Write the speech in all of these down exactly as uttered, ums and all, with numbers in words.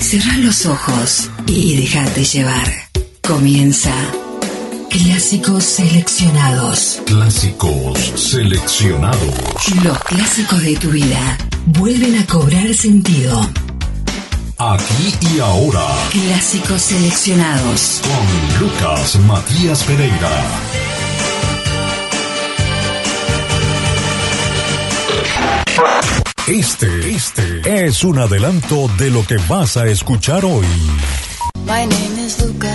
Cerrá los ojos y déjate llevar. Comienza Clásicos Seleccionados. Clásicos Seleccionados. Los clásicos de tu vida vuelven a cobrar sentido. Aquí y ahora. Clásicos Seleccionados. Con Lucas Matías Pereira. Este, este es un adelanto de lo que vas a escuchar hoy. My name is Luca.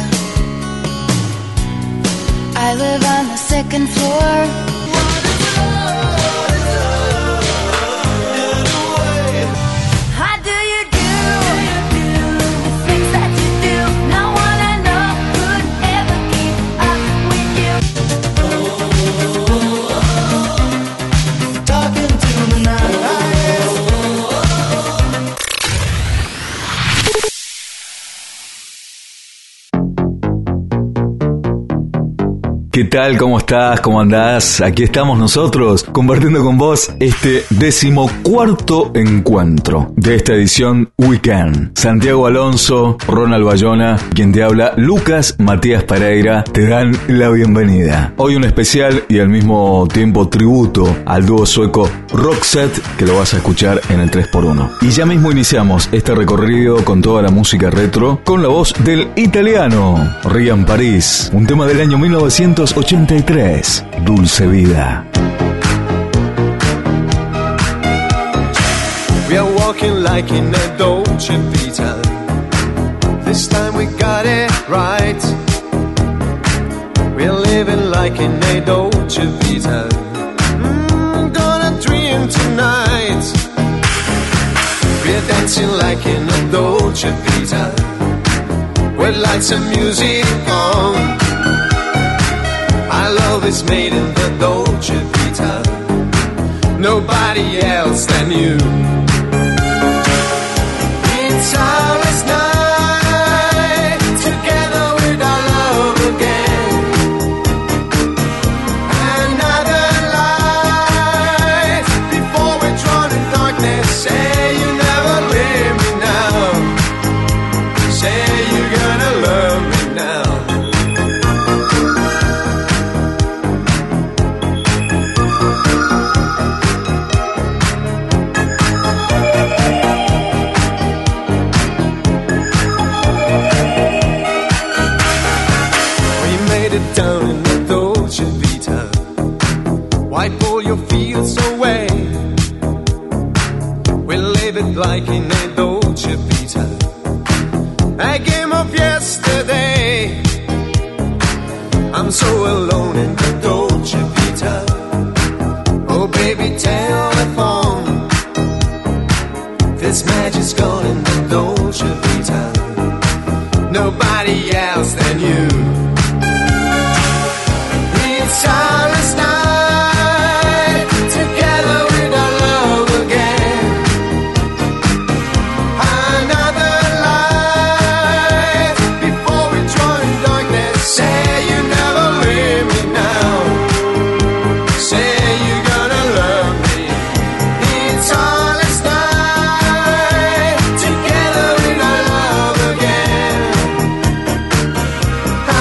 I live on the second floor. ¿Qué tal? ¿Cómo estás? ¿Cómo andás? Aquí estamos nosotros compartiendo con vos este decimocuarto encuentro de esta edición Weekend. Santiago Alonso, Ronald Bayona, quien te habla, Lucas Matías Pereira, te dan la bienvenida. Hoy un especial y al mismo tiempo tributo al dúo sueco Roxette, que lo vas a escuchar en el tres por uno. Y ya mismo iniciamos este recorrido con toda la música retro, con la voz del italiano Rian Paris, un tema del año mil novecientos ochenta y tres, Dulce Vida. We are walking like in a Dolce Vita. This time we got it right. We're living like in a Dolce Vita. Mm, gonna dream tonight. We're dancing like in a Dolce Vita. With lights and music on. Our love is made in the Dolce Vita. Nobody else than you. It's ours night, together with our love again. Another light, before we're drawn in darkness. Say you never leave me now. Say you're gonna love me now. Down in the Dolce Vita, wipe all your fears away. We'll live it like in a Dolce Vita, a game of yesterday. I'm so alone in the Dolce Vita. Oh baby, telephone. This magic's gone in the Dolce Vita. Nobody else than you. Silence night, together with our love again. Another light, before we join darkness. Say you never leave me now. Say you're gonna love me. It's silence night, together with our love again.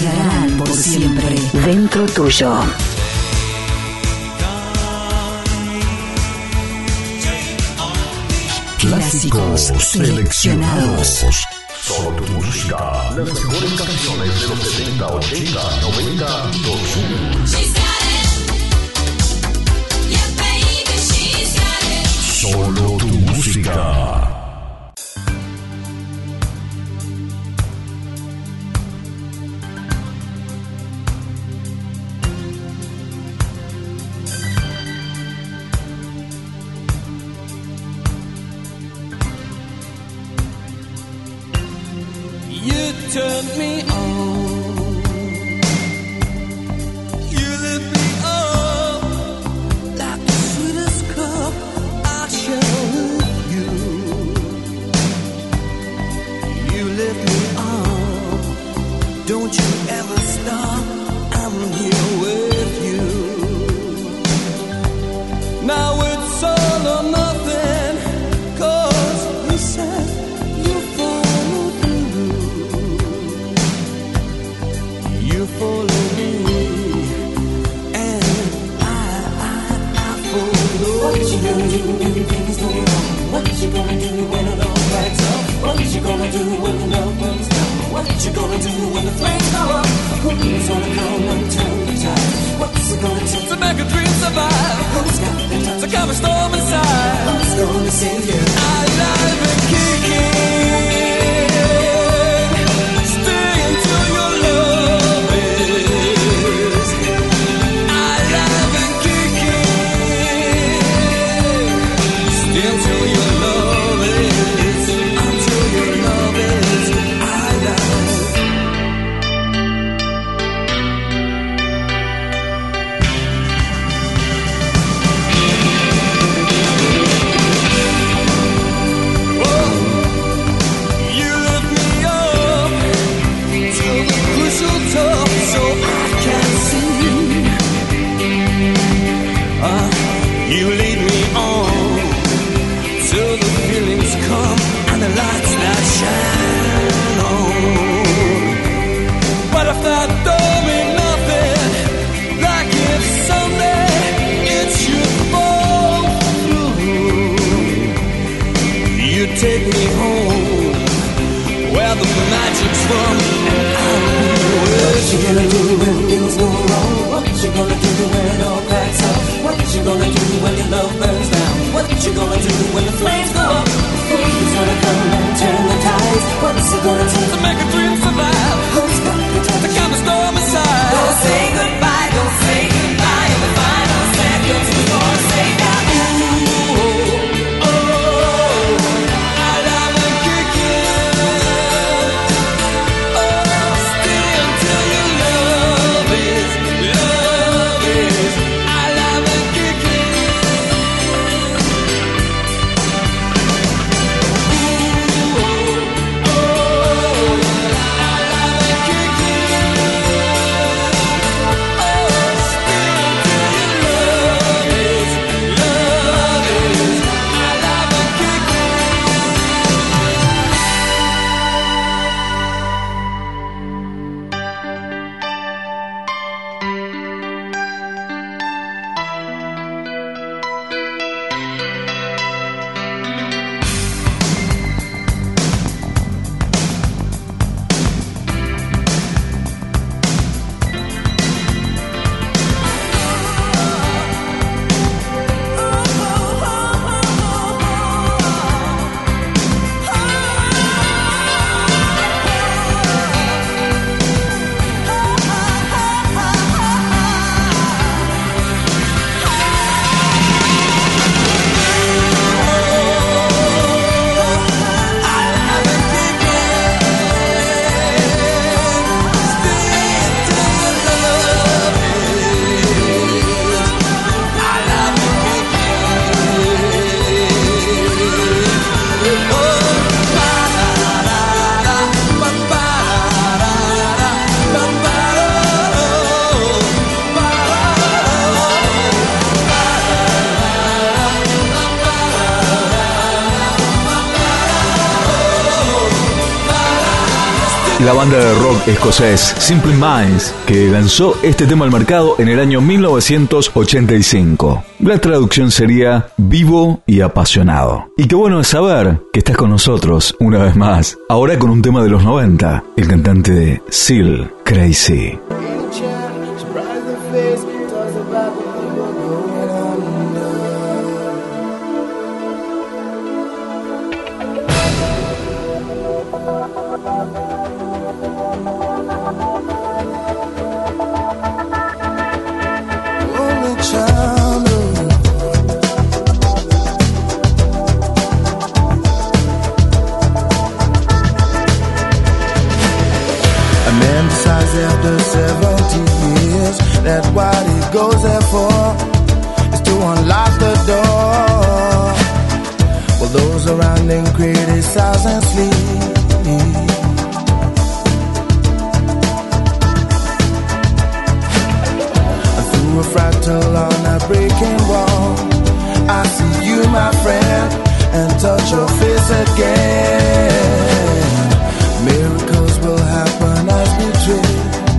quedarán por siempre dentro tuyo. Clásicos seleccionados. Solo tu música. Las mejores canciones de los setenta, ochenta, noventa, dos mil. Solo tu música. Turn me on. You lift me up like the sweetest cup I share with you. You lift me up. Don't you ever stop. I'm here with you. Now it's all or nothing, 'cause you said you follow through. You follow me, and I, I, I follow. What you gonna do when things go wrong? What you gonna do when it all backs up? What you gonna do when the love burns down? What you gonna do when the flames go up? Who's gonna come and turn the tide? What's it gonna take to make a dream survive? Who's got the time to calm a storm inside? Who's gonna save you? I live and kicking. Stay until your love is. I live and kicking. Stay until your love is. Until your love is. I live. You lead me on till the feelings come and the lights that shine on. But if that don't mean nothing, like if someday it should fall through, you take me home where the magic's from, and I'll be with you. What you gonna do when things go wrong? What you gonna do when it all cracks up? What you gonna do when your love burns down? What you gonna do when the flames go up? Who's gonna come and turn the tides? What's it gonna take to make a dream survive? Who's got the time to calm the storm inside? la banda de rock escocés Simple Minds, que lanzó este tema al mercado en el año mil novecientos ochenta y cinco. La traducción sería vivo y apasionado. Y qué bueno es saber que estás con nosotros una vez más, ahora con un tema de los noventa, el cantante de Seal, Crazy. After seventy years, that what he goes there for is to unlock the door. Well, those around him criticize and sleep. Through a fractal on a breaking wall, I see you, my friend, and touch your face again. Miracles will happen as we dream.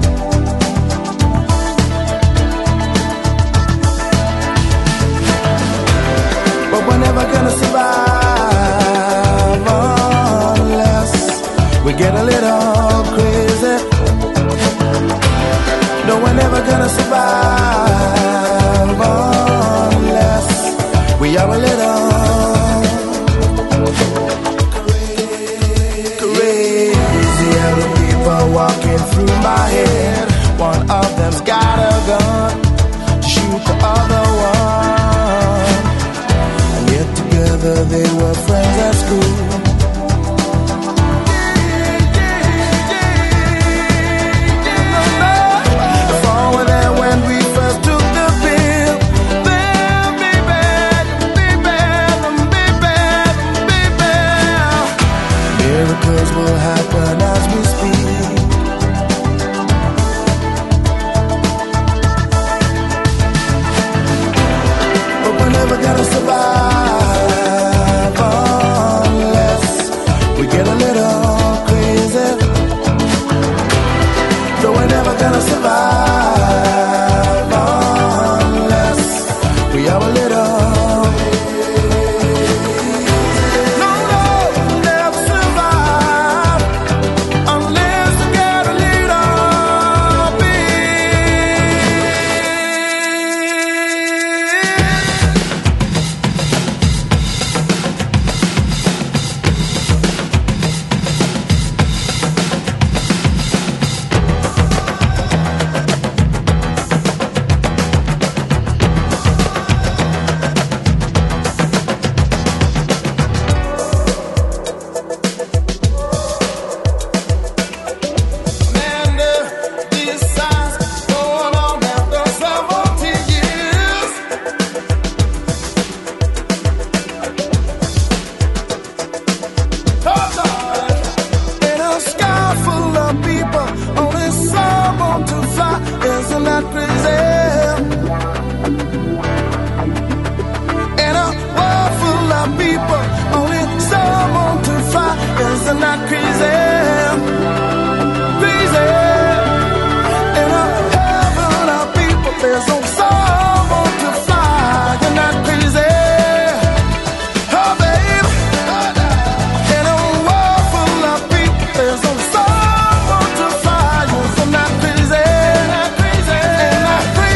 We're never gonna survive unless we get a little crazy. No, we're never gonna survive unless we are a little crazy. Other people walking through my head. One of them's got a gun to shoot the other one. Together they were friends at school. If all were there when we first took the pill, then be bad, be bad, be bad, be bad. Miracles will happen as we speak. But we're never gonna survive get a little crazy. So we're never gonna survive unless we are a little. No, no, we'll never survive unless we get a little crazy.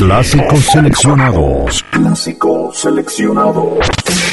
Clásicos seleccionados. Clásicos seleccionados.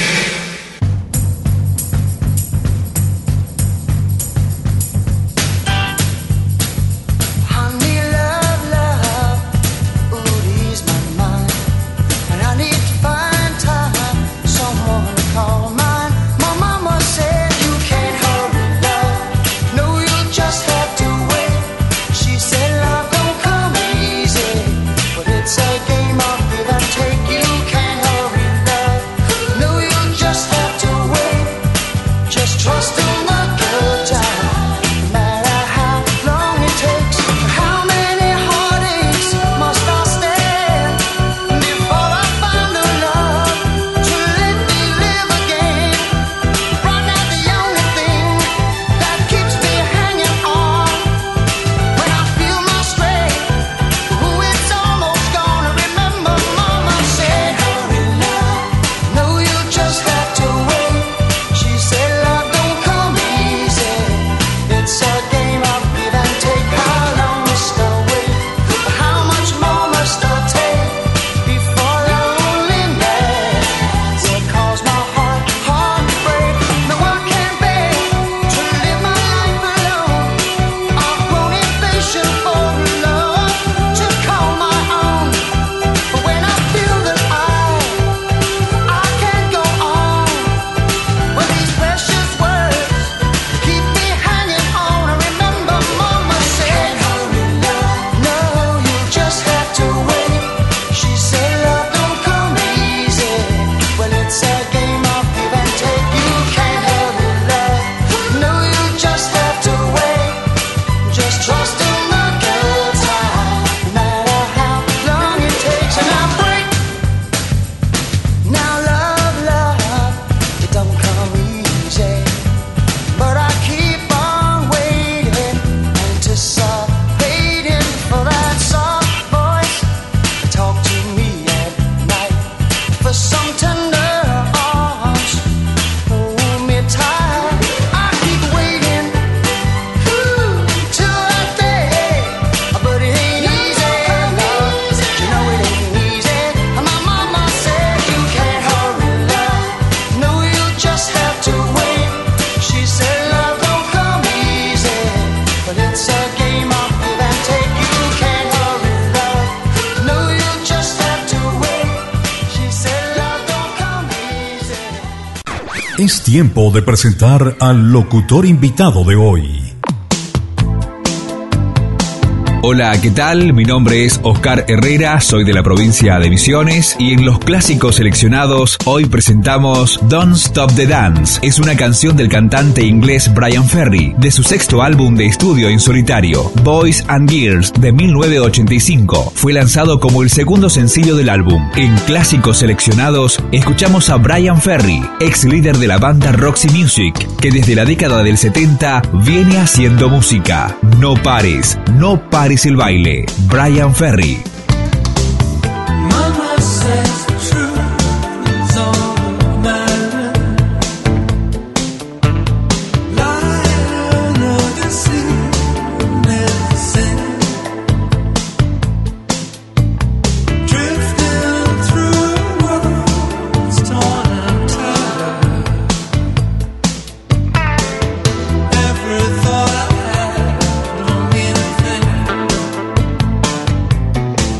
Es tiempo de presentar al locutor invitado de hoy. Hola, ¿qué tal? Mi nombre es Oscar Herrera, soy de la provincia de Misiones y en los clásicos seleccionados hoy presentamos Don't Stop the Dance. Es una canción del cantante inglés Bryan Ferry de su sexto álbum de estudio en solitario, Boys and Girls, de mil novecientos ochenta y cinco. Fue lanzado como el segundo sencillo del álbum. En clásicos seleccionados escuchamos a Bryan Ferry, ex líder de la banda Roxy Music, que desde la década del setenta viene haciendo música. No pares, no pares el baile. Bryan Ferry. Mama says the truth is all that matters. Lying or deceit, medicine. Drifting through worlds torn and tattered. Every thought I had don't mean a thing.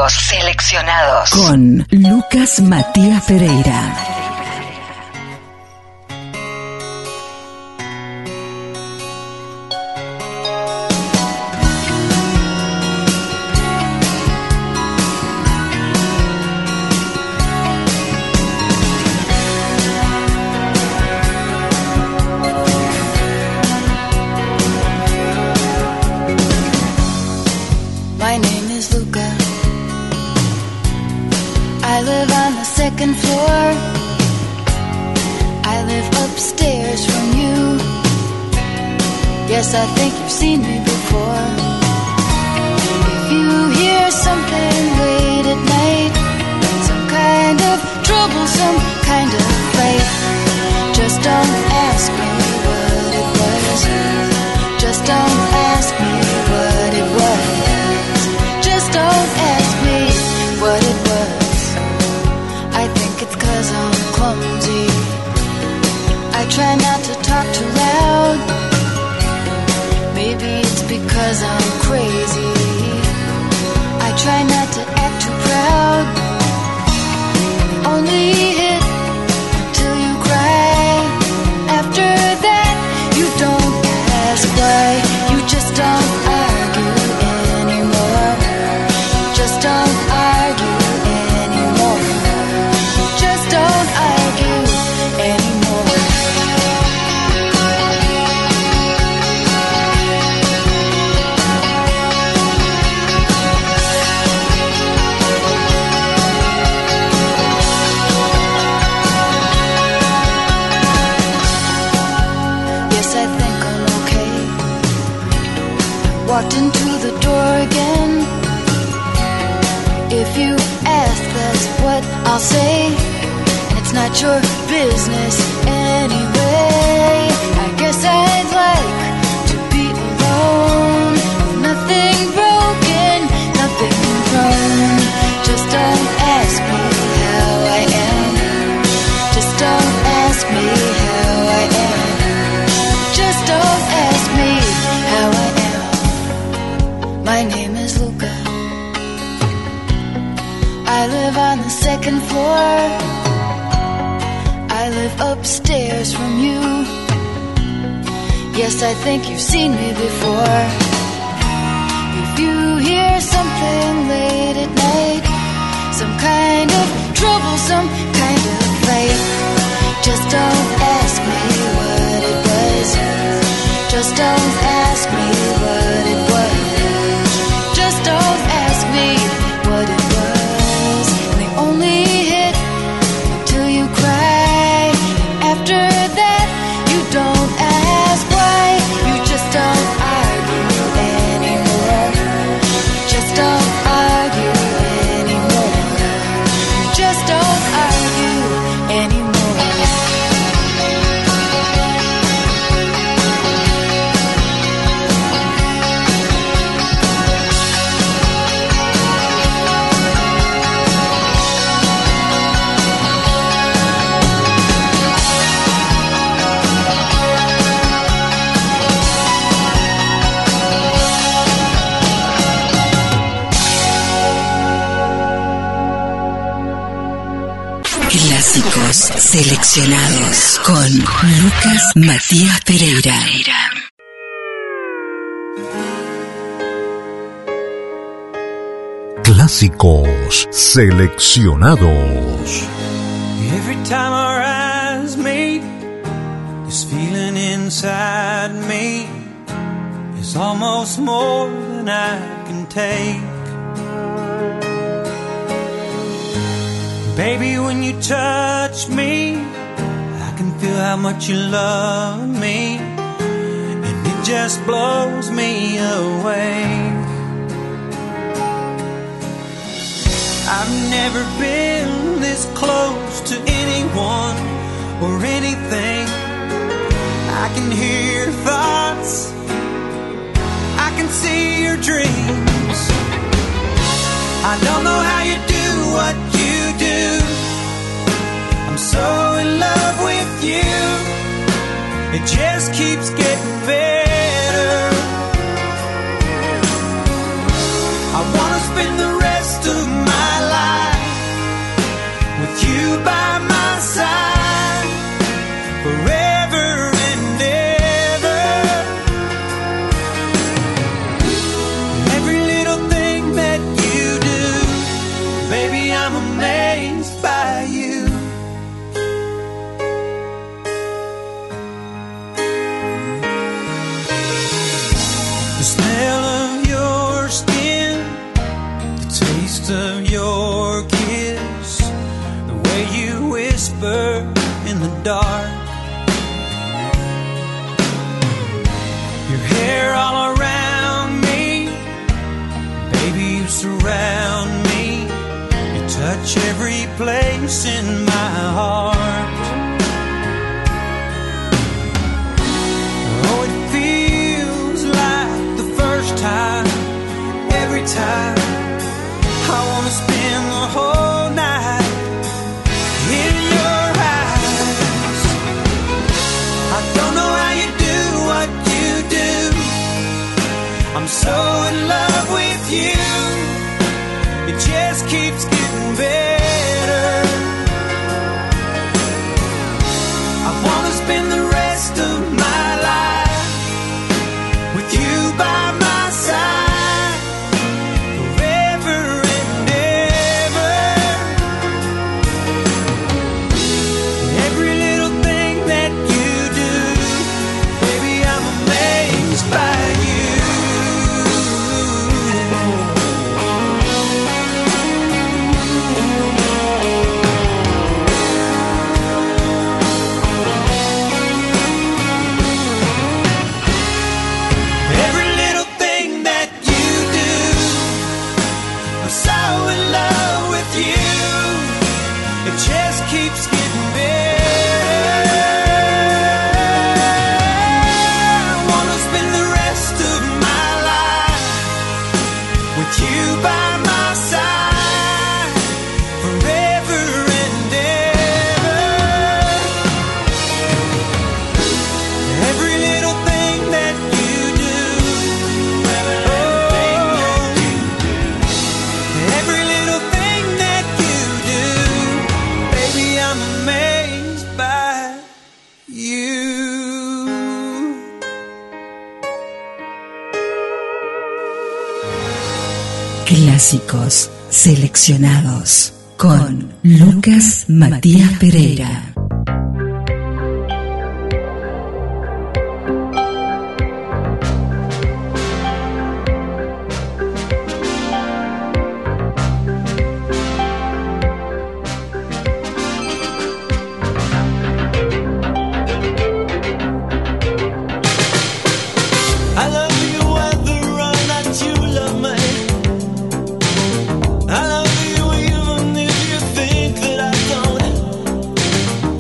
Clásicos seleccionados con Lucas Matías Pereira. Second floor, I live upstairs from you. Yes, I think you've seen me before. If you hear something late at night, some kind of trouble, some kind of fight, just don't ask me what it was. Just don't ask me what it was. Just don't ask me what it was. I think it's 'cause I'm clumsy. I try not to talk too loud. Maybe it's because I'm crazy. I try not to act too proud. Only hit till you cry. After that, you don't ask why. You just don't argue anymore. Just don't argue anymore. Just don't argue anymore. Yes, I think I'm okay. Walked into the door again. If you ask, that's what I'll say. It's not your business anyway. I guess I'd like to be alone. Nothing broken, nothing wrong. Just don't ask me how I am. Just don't ask me how I am. Just don't ask me how I am. My name is Luca. I live on the second floor. I live upstairs from you. Yes, I think you've seen me before. If you hear something late at night, some kind of trouble, some kind of fight, just don't ask me what it was. Just don't ask me what it was. Just don't ask me what it was. And they only hit until you cry. After that, you don't ask why. You just don't argue anymore. Just don't argue anymore. Just don't argue anymore. Clásicos seleccionados con Lucas Matías Pereira. Clásicos seleccionados. Every time our eyes meet, this feeling inside me is almost more than I can take. Baby, when you touch me, I can feel how much you love me, and it just blows me away. I've never been this close to anyone or anything. I can hear your thoughts, I can see your dreams. I don't know how you do what you do. I'm so in love with you. It just keeps getting better. I wanna spend the rest of my way you whisper in the dark. Your hair all around me, baby, you surround me. You touch every place in my heart. Oh, it feels like the first time, every time. I wanna spend the whole night in your eyes. I don't know how you do what you do. I'm so in love with you. It just keeps getting better. I wanna spend the rest of my life with you by my side, forever and ever. Every little thing that you do, baby, I'm amazed by you. Every little thing that you do, I'm so in love with you. It just keeps getting better. I wanna spend the rest of my life with you by my side, forever and ever. Every little thing that you do, oh, every little thing that you do, baby, I'm amazed by you. Clásicos seleccionados con Lucas Matías Pereira. I love you whether or not you love me. I love you even if you think that I don't.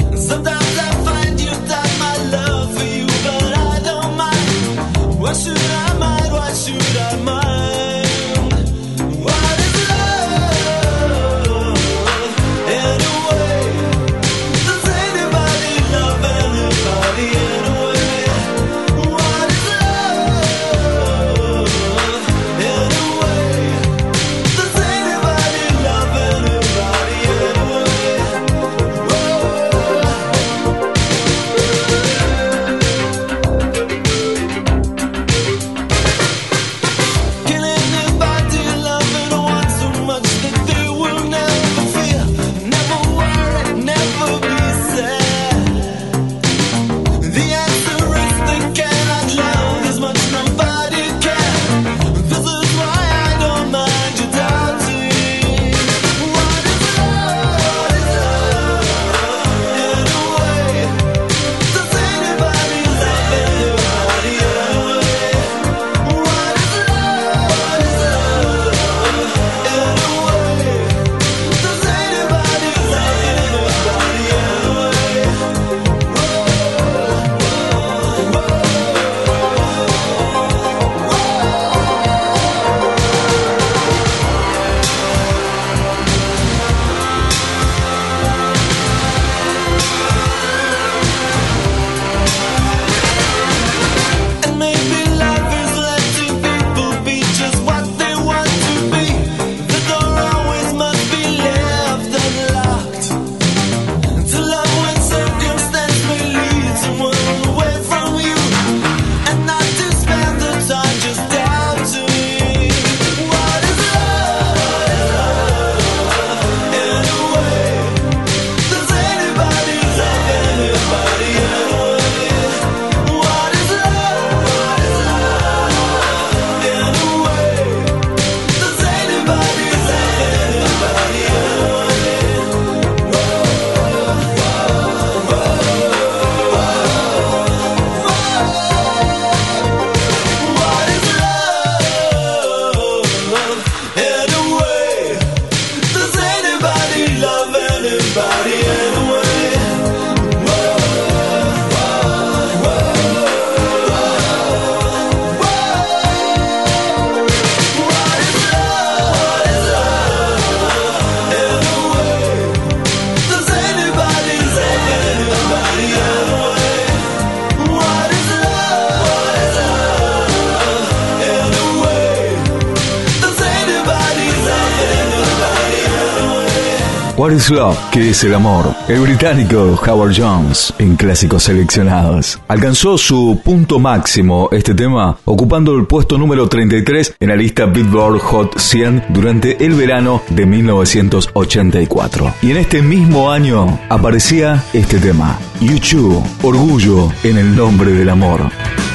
What is Love? ¿Qué es el amor? El británico Howard Jones, en clásicos seleccionados, alcanzó su punto máximo este tema, ocupando el puesto número treinta y tres en la lista Billboard Hot cien durante el verano de mil novecientos ochenta y cuatro. Y en este mismo año aparecía este tema, U dos, Orgullo en el nombre del amor.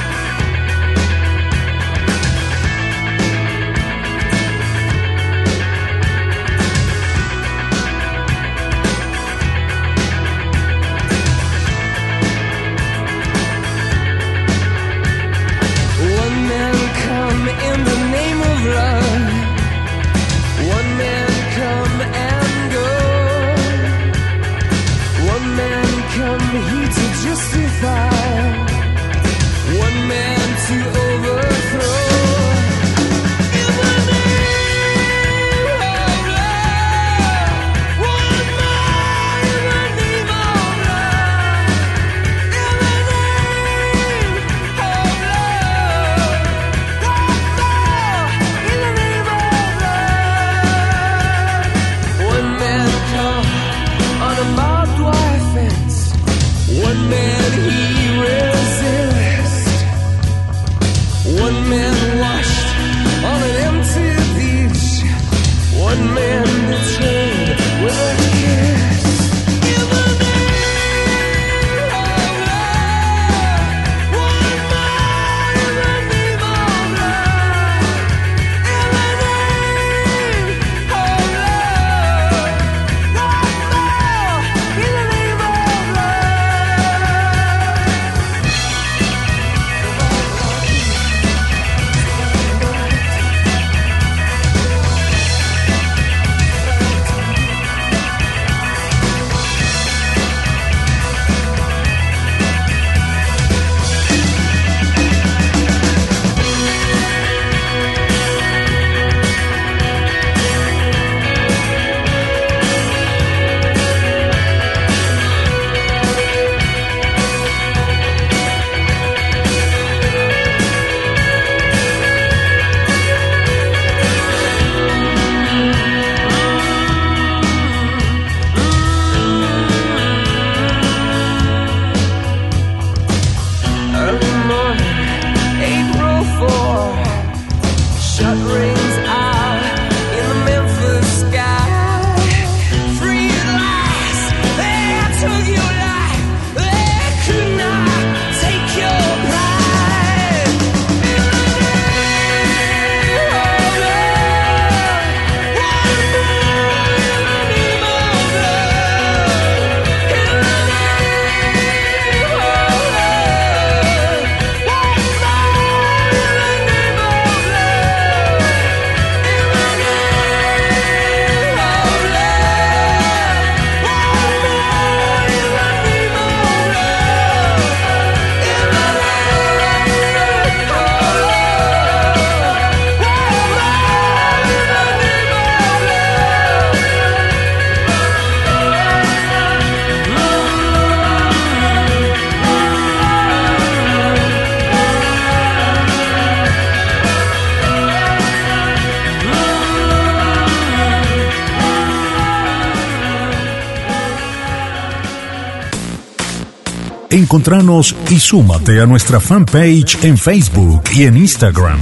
Encontranos y súmate a nuestra fanpage en Facebook y en Instagram.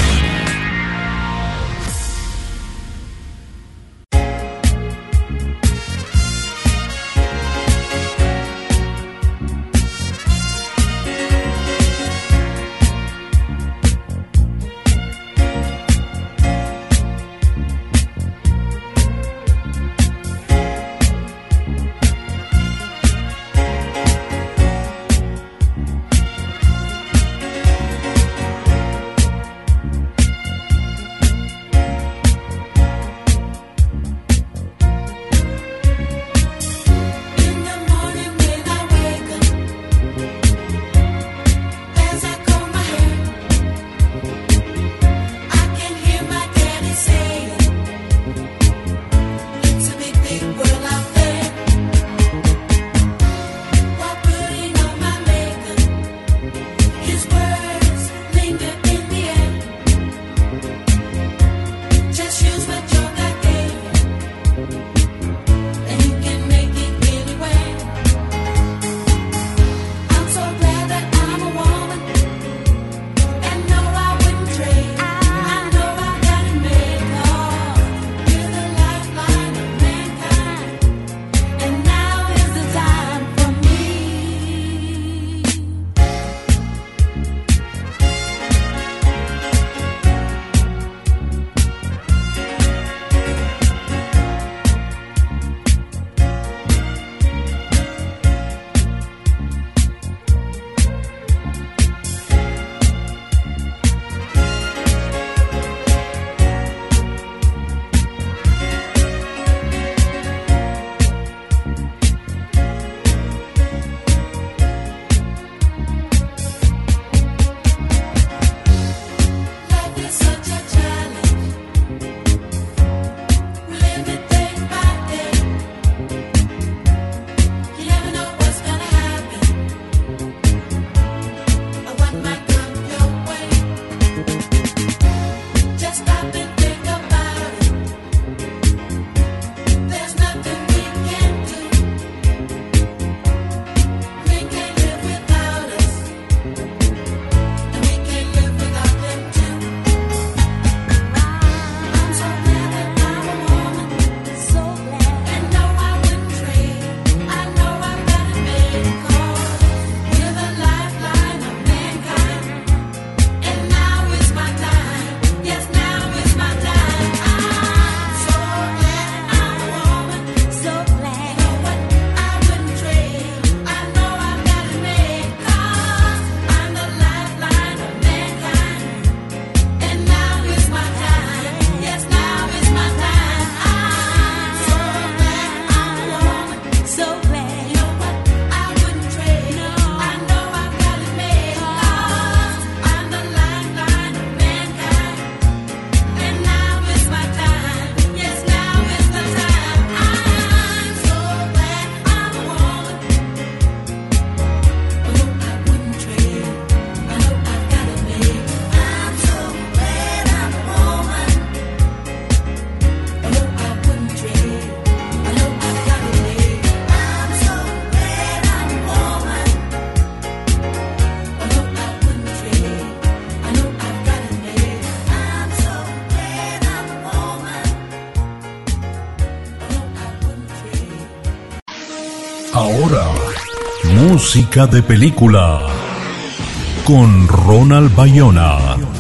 Ahora, música de película con Ronald Bayona.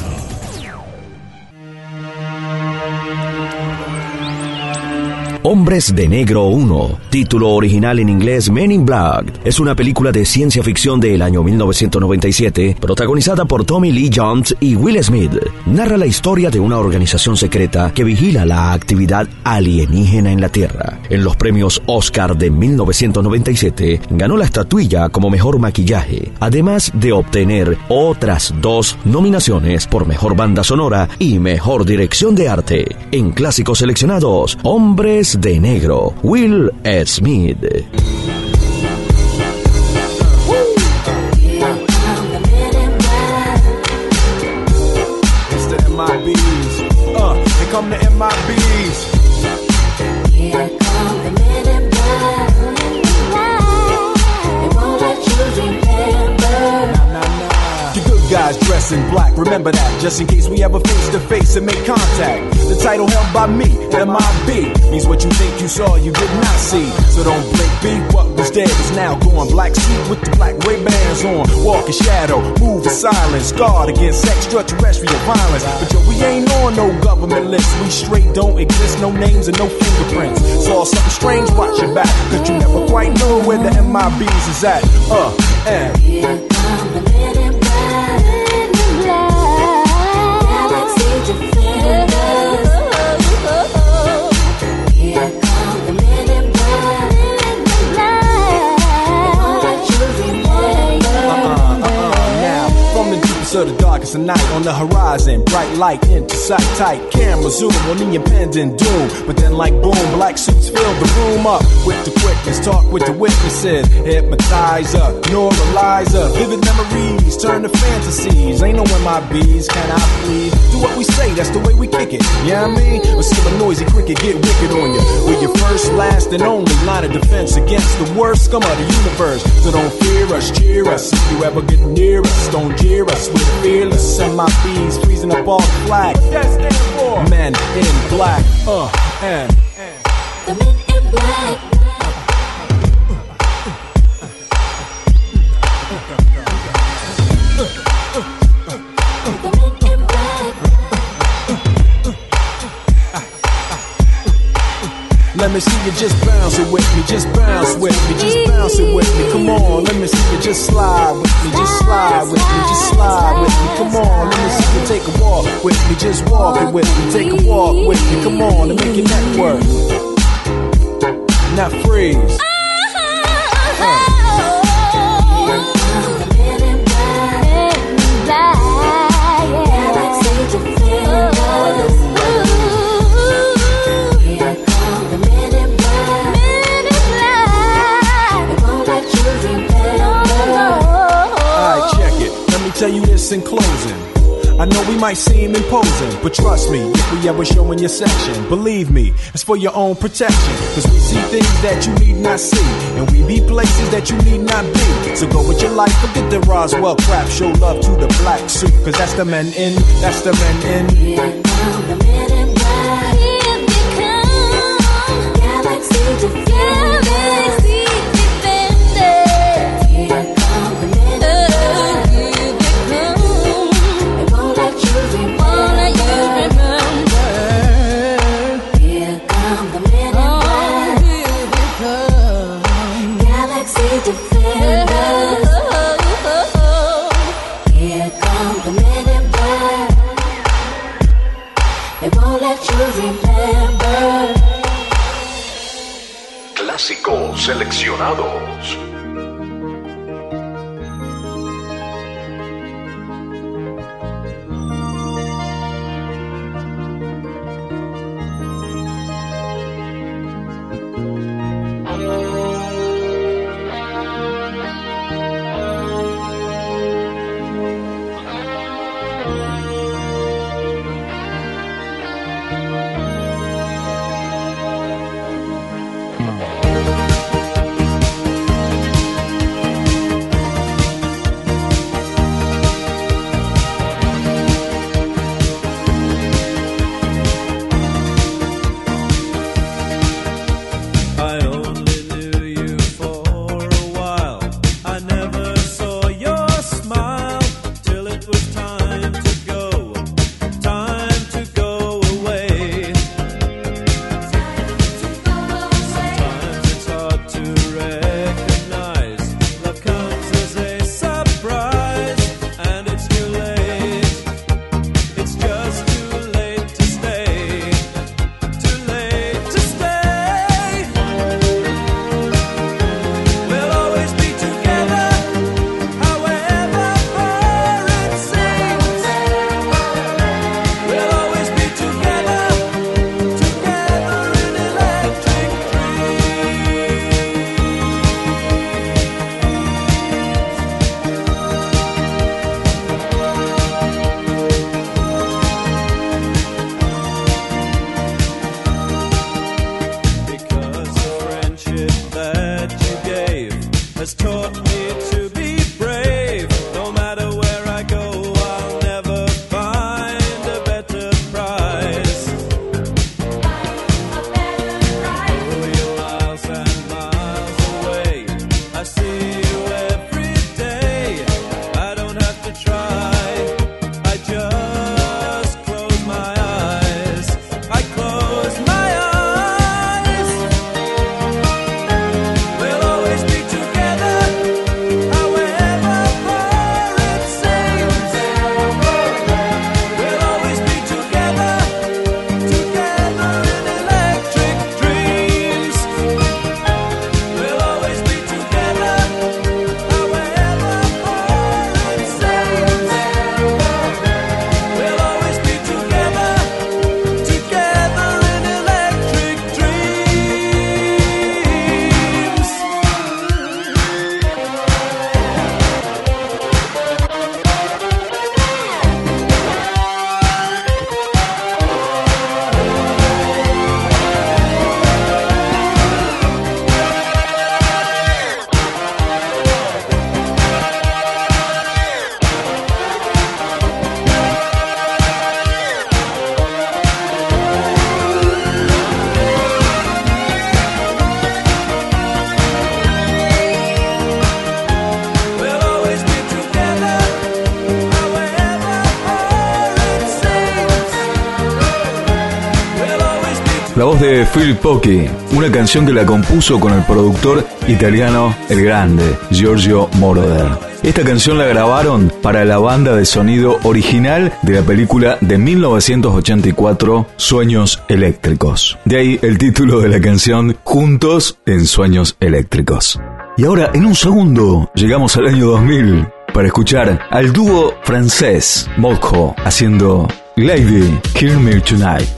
Hombres de Negro uno, título original en inglés Men in Black, es una película de ciencia ficción del año mil novecientos noventa y siete, protagonizada por Tommy Lee Jones y Will Smith. Narra la historia de una organización secreta que vigila la actividad alienígena en la Tierra. En los premios Oscar de mil novecientos noventa y siete, ganó la estatuilla como mejor maquillaje, además de obtener otras dos nominaciones por mejor banda sonora y mejor dirección de arte. En clásicos seleccionados, Hombres de Negro, Will Smith. It's the M I Bs. Uh, here come the M I Bs. Here come the men in black. They won't let you remember. Nah, nah, nah. The good guys dress in black, remember that, just in case we ever face to face and make contact. The title held by me, M I B, means what you think you saw, you did not see. So don't blink, B, what was dead is now gone. Black suit with the black Ray-Bans on, walk in shadow, move in silence, guard against extraterrestrial violence. But yo, we ain't on no government list, we straight don't exist, no names and no fingerprints. Saw something strange, watch your back, cause you never quite know where the M I Bs is at. Uh, and Here come the men in black. Men in black. Galaxy defenders. Here come the men in black. Men in black. They won't let you remember. Uh-uh, uh-uh, now, from the deepest of the darkest of night, on the horizon, bright light into sight tight, camera zoom on the impending doom, but then like boom, black suits fill the room up with the quickness, talk with the witnesses, hypnotizer, neuralizer, vivid memories turn to fantasies, ain't no M I Bs, can I please, do what we say, that's the way we kick it, you know what I mean, or see a noisy cricket get wicked on you, we're your first, last and only line of defense against the worst scum of the universe, so don't fear us, cheer us, if you ever get near us, don't jeer us, we're fearless, M I Bs freezing up all the flag, what that stand for? Men in black, uh, and, and. The men in black. The men in black. Let me see you just bounce it with me, just bounce with me, just bounce it with me, come on. Let me see you just slide with me, just slide with me, just slide with me, come on. Let me see you take a walk with me, just walk it with me, take a walk with me, come on, and make your neck work. Now freeze. Uh. Tell you this in closing, I know we might seem imposing, but trust me, if we ever show in your section, believe me, it's for your own protection, cause we see things that you need not see, and we be places that you need not be, so go with your life, forget the Roswell crap, show love to the black suit, cause that's the men in, that's the men in. Here come the men in black. Here they come. Galaxy defenders. Galaxy defenders. Here come the men in black. Clásicos seleccionados. has taught me to be brave. No matter where I go, I'll never find a better prize. Oh, you're miles and miles away. I see you every day. I don't have to try. I just close my eyes. I close my eyes. We'll always be together, however far it seems. We'll always be together, together in electric dreams. We'll always be together, however far it seems. We'll always be together, together in electric dreams. We'll always be together, however far it seems. We'll always be La voz de Phil Pocky, una canción que la compuso con el productor italiano El Grande, Giorgio Moroder. Esta canción la grabaron para la banda de sonido original de la película de mil novecientos ochenta y cuatro, Sueños Eléctricos. De ahí el título de la canción, Juntos en Sueños Eléctricos. Y ahora, en un segundo, llegamos al año dos mil para escuchar al dúo francés Molko haciendo Lady, Hear Me Tonight.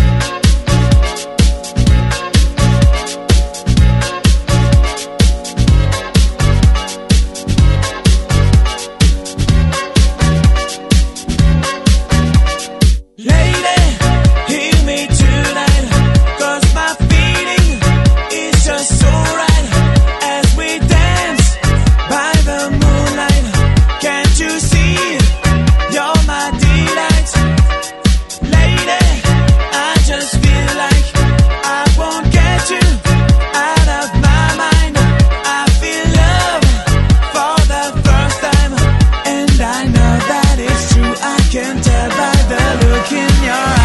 Lady, hear me tonight, 'cause my feeling is just so right as we dance by the moonlight. Can't you see? You're my delight. Lady, I just feel like I won't get you out of my mind. I feel love for the first time, and I know that it's true. I can tell by the look in your eyes.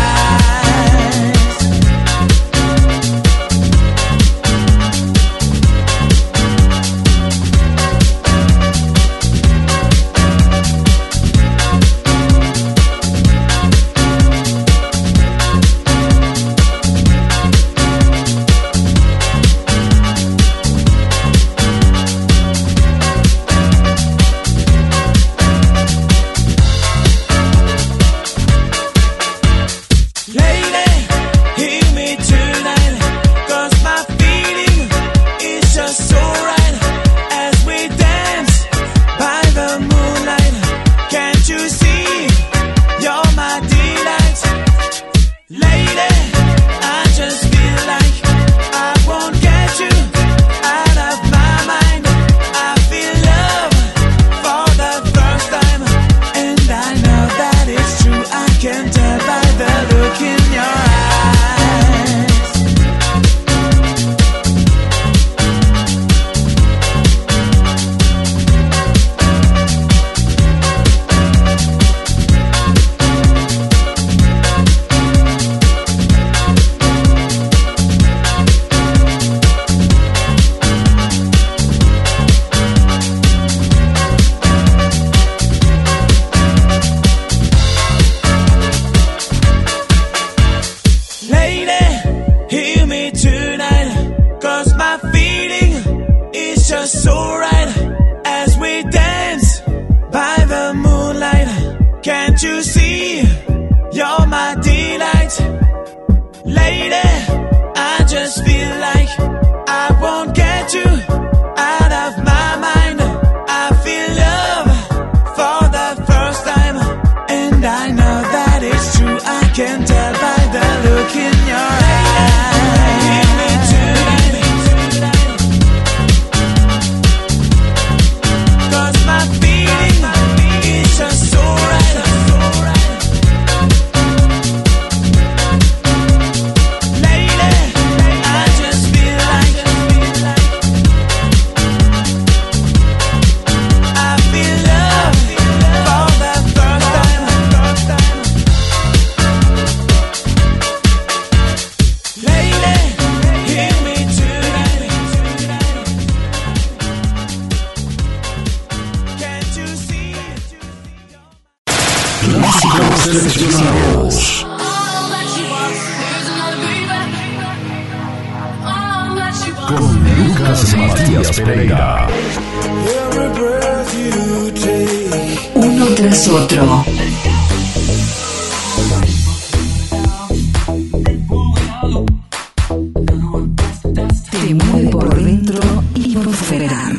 Lady, hear me tonight, 'cause my feeling is just so right as we dance by the moonlight. Can't you see? You're my delight. Lady, I just feel like I won't get you out of my mind. I feel love for the first time, and I know that it's true. I can tell by the look in your eyes. Lady, hear me tonight, 'cause my feeling is just so right as we dance by the moonlight. Can't you see? You're my delight. Lady, I just feel like I won't get you out of my mind. I feel love for the first time, and I know that it's true. I can tell by the look in your eyes. Hear me tonight. seleccionados. Con Lucas Matías Pereira. Uno tras otro. Te mueve por dentro y por fuera.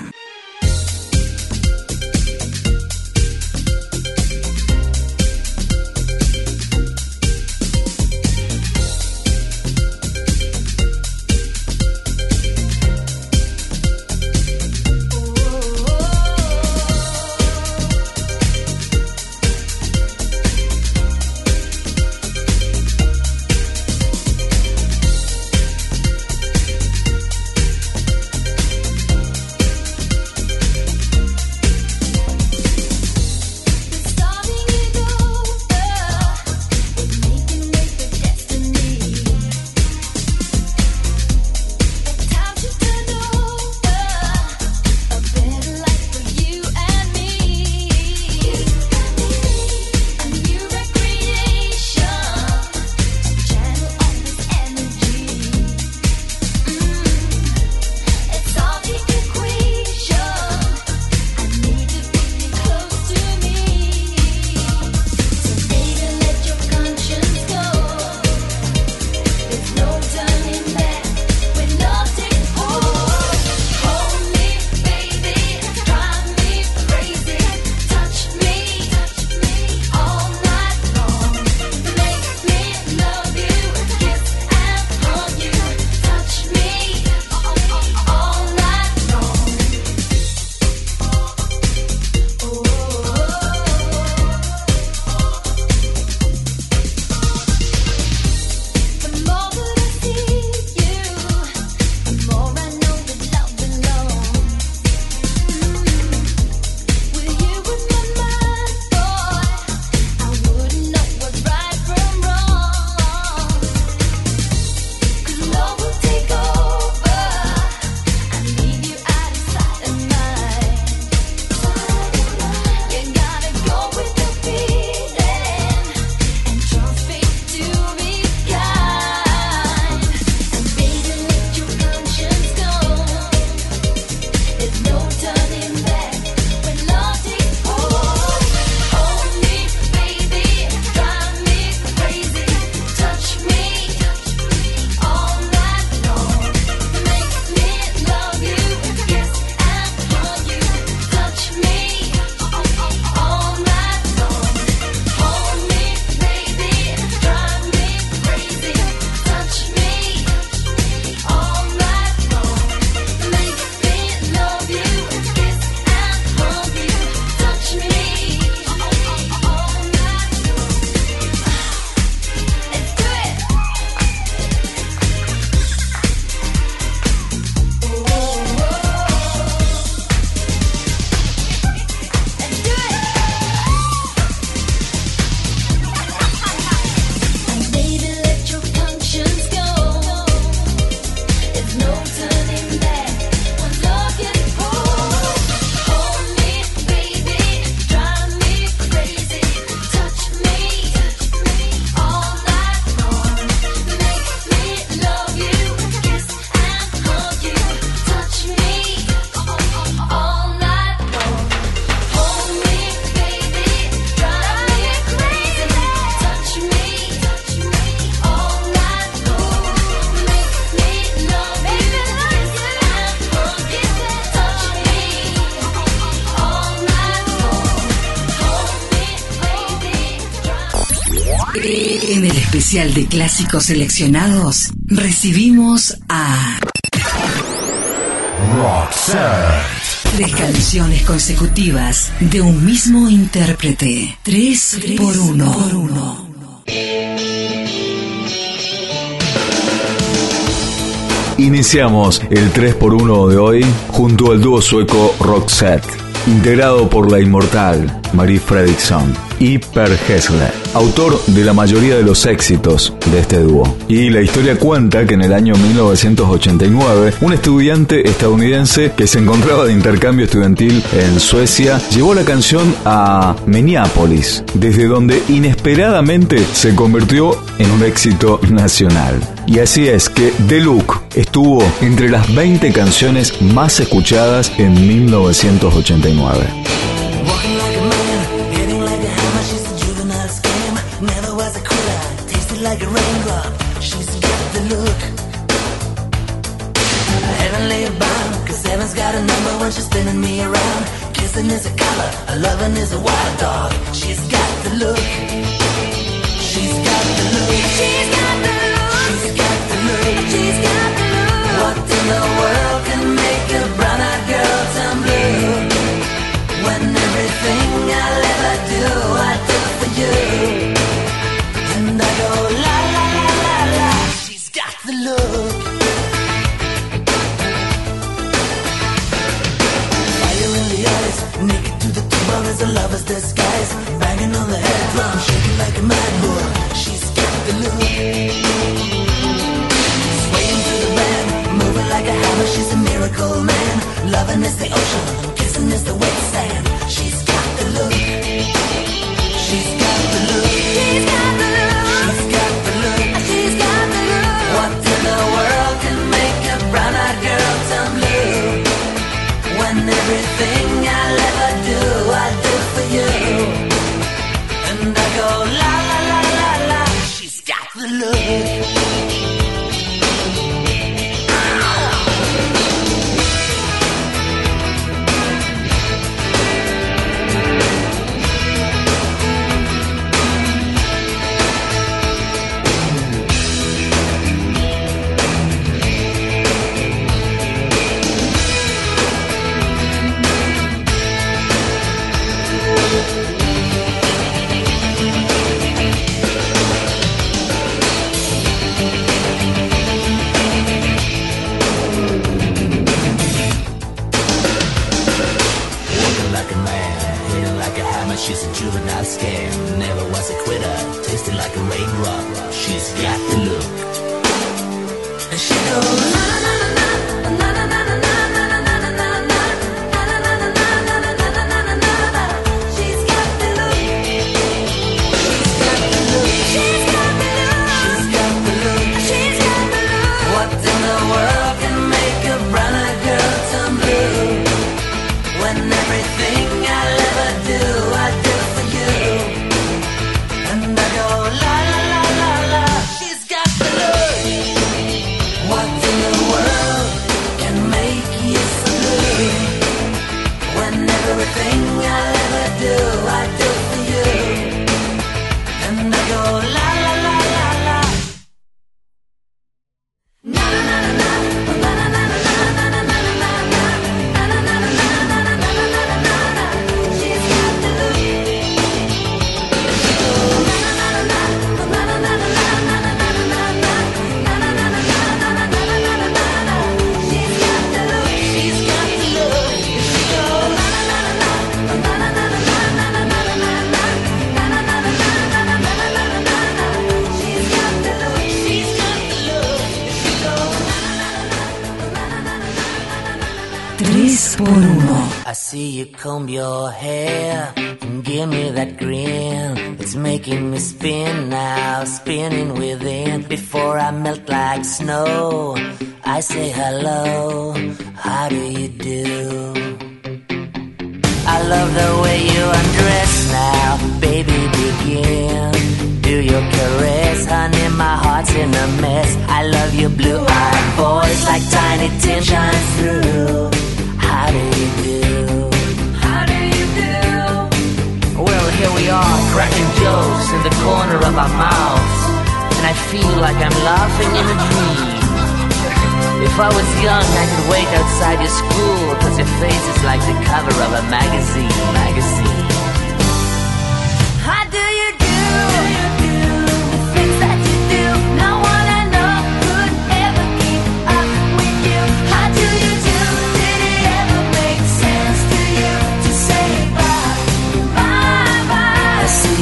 En el especial de clásicos seleccionados, recibimos a Roxette. Tres canciones consecutivas de un mismo intérprete. Tres, Tres por uno. Por uno. Iniciamos el tres por uno de hoy junto al dúo sueco Roxette, integrado por la inmortal Marie Fredriksson. y Per Gessle, autor de la mayoría de los éxitos de este dúo. Y la historia cuenta que en el año mil novecientos ochenta y nueve, un estudiante estadounidense que se encontraba de intercambio estudiantil en Suecia llevó la canción a Minneapolis, desde donde inesperadamente se convirtió en un éxito nacional. Y así es que The Look estuvo entre las veinte canciones más escuchadas en mil novecientos ochenta y nueve. A lover's disguise, banging on the head drum, shaking like a mad bull. She's got the look. Swaying to the band, moving like a hammer. She's a miracle man. Loving is the ocean, kissing is the wet sand. She's got the look. She's got the look. She's got the look. She's got the look. She's got the look. What in the world can make a brown-eyed girl turn blue? When everything I'll ever do, I do for you. And I go la la la la la. She's got the look. She's a juvenile scam, never was a quitter, tasting like a raindrop. She's got the look. And she goes na na na na na na na na na na na na na. She's got the look. She's got the look. She's got the look. She's got the look. She's got the look. What in the world can make a brown-eyed girl turn blue? When everything I'll ever do, I do for you. And I go la la la la la. She's got the look. What in the world can make you so blue? When everything I'll ever do, I do for you. And I go la la la la la. Na na na na na na na na na na na na. tres por uno. I see you comb your hair and give me that grin. It's making me spin now, spinning within. Before I melt like snow, I say hello, how do you do? I love the way you undress now, baby, begin. Do your caress, honey, my heart's in a mess. I love your blue-eyed voice like tiny tin shines through. How do you do? How do you do? Well, here we are, cracking jokes in the corner of our mouths, and I feel like I'm laughing in a dream. If I was young, I could wait outside your school, cause your face is like the cover of a magazine, magazine. How do you do? The things that you do, no one I know could ever keep up with you. How do you do? Did it ever make sense to you to say bye, bye, bye? I see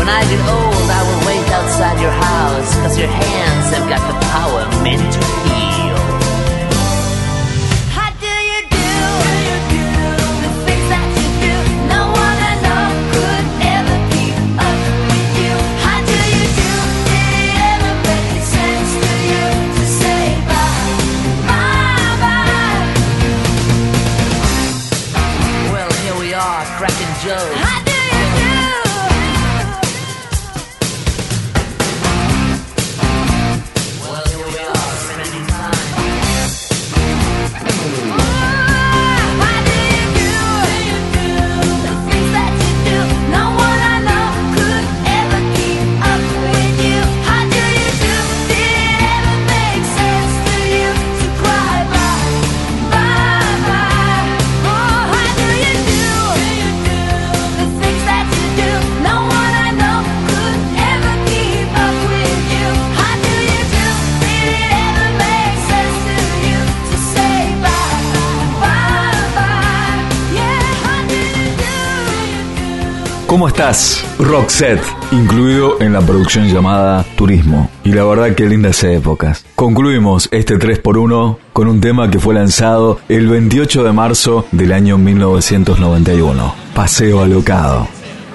When I get old, I will wait outside your house, 'cause your hands have got the power meant to heal. How do you do the things that you do? No one I know could ever keep up with you. How do you do? Did it ever make sense to you to say bye, bye, bye? Well, here we are, cracking jokes. How do you do? Well, here we are, spending time. How do you do the things that you do? No one I know could ever keep up with you. How do you do? Did it ever make sense to you to cry bye, bye, bye? Oh, how do you do the things that you do? No one I know could ever keep up with you. How do you do? Did it ever make sense to you to say bye, bye, bye? Yeah, how do you do? ¿Cómo estás? Roxette, incluido en la producción llamada Turismo. Y la verdad que lindas épocas. Concluimos este tres por uno con un tema que fue lanzado el veintiocho de marzo del año mil novecientos noventa y uno. Paseo Alocado.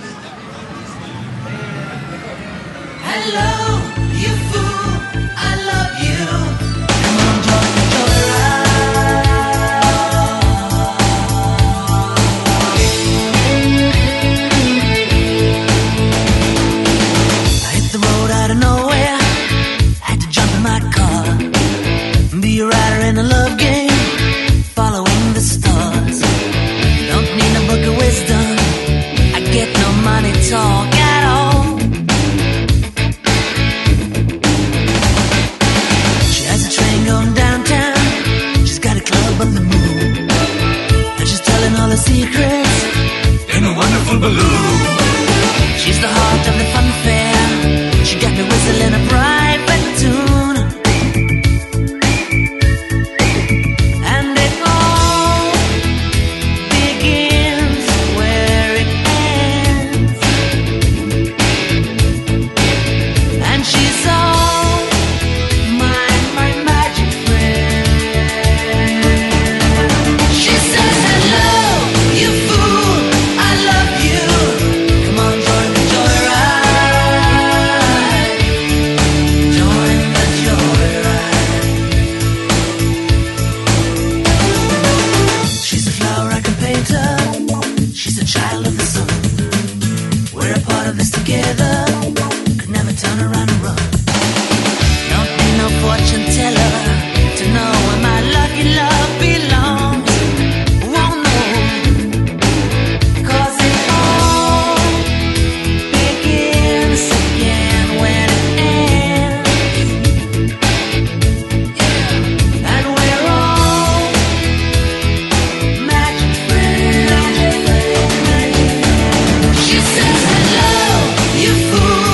Hello, you fool, I love you. Come on, join the joyride. I hit the road out of nowhere, had to jump in my car, be a rider in a love game, following the stars. Don't need a book of wisdom, I get no money talk at all. She has a train going downtown, she's got a club on the moon, and she's telling all her secrets in a wonderful balloon. She's the heart of the fun fair, she got me whistling a private tune. And it all begins where it ends, and she's all my, my magic friend. She says, hello, you fool, I love you. Come on, join the joyride. Join the joyride. She's a flower I can paint her. She's a child of the sun. We're a part of this together. Could never turn around and run. Don't need no fortune teller to know where my lucky love belongs. Won't know, 'cause it all begins again when it ends. And we're all magic friends. She says, hello, you fool,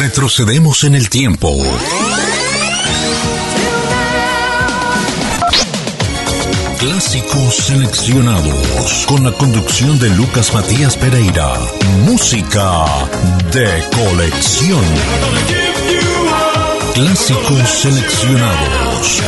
Retrocedemos en el tiempo. Clásicos seleccionados con la conducción de Lucas Matías Pereira. Música de colección. Clásicos seleccionados.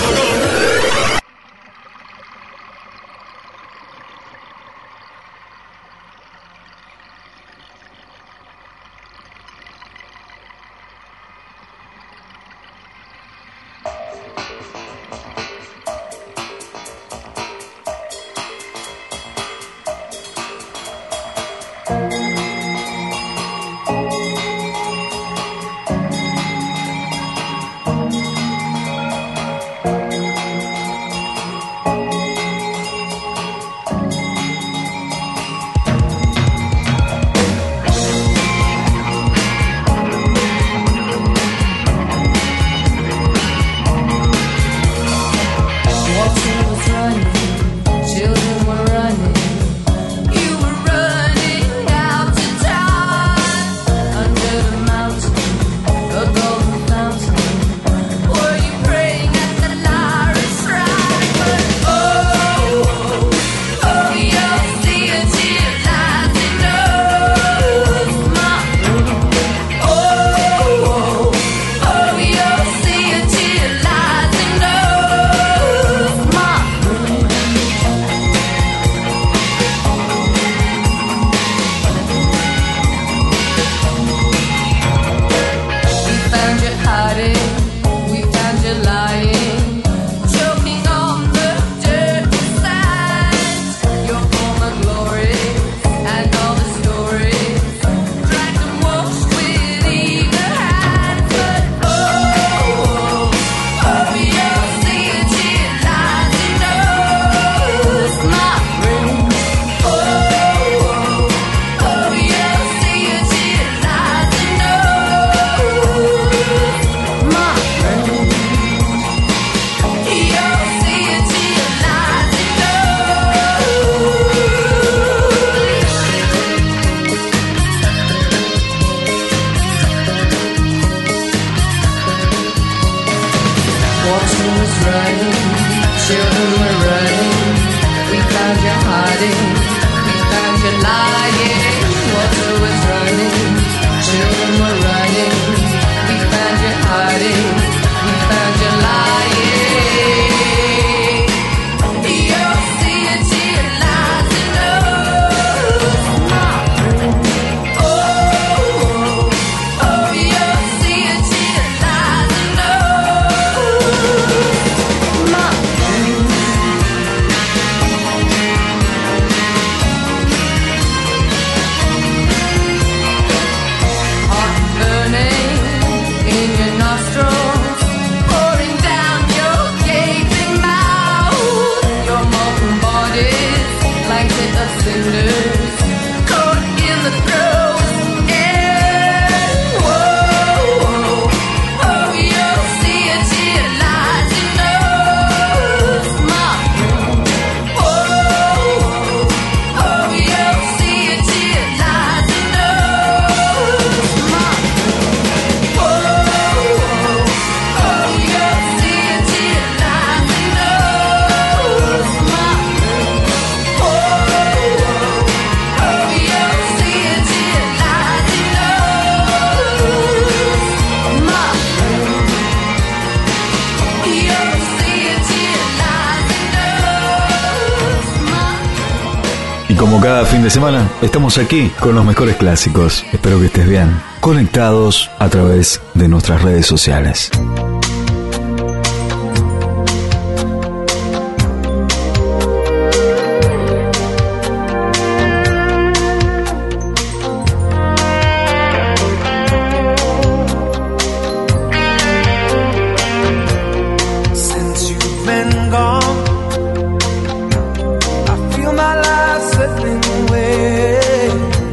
Como cada fin de semana, estamos aquí con los mejores clásicos. Espero que estés bien, conectados a través de nuestras redes sociales.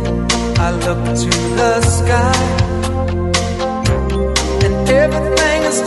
To the sky, and everything is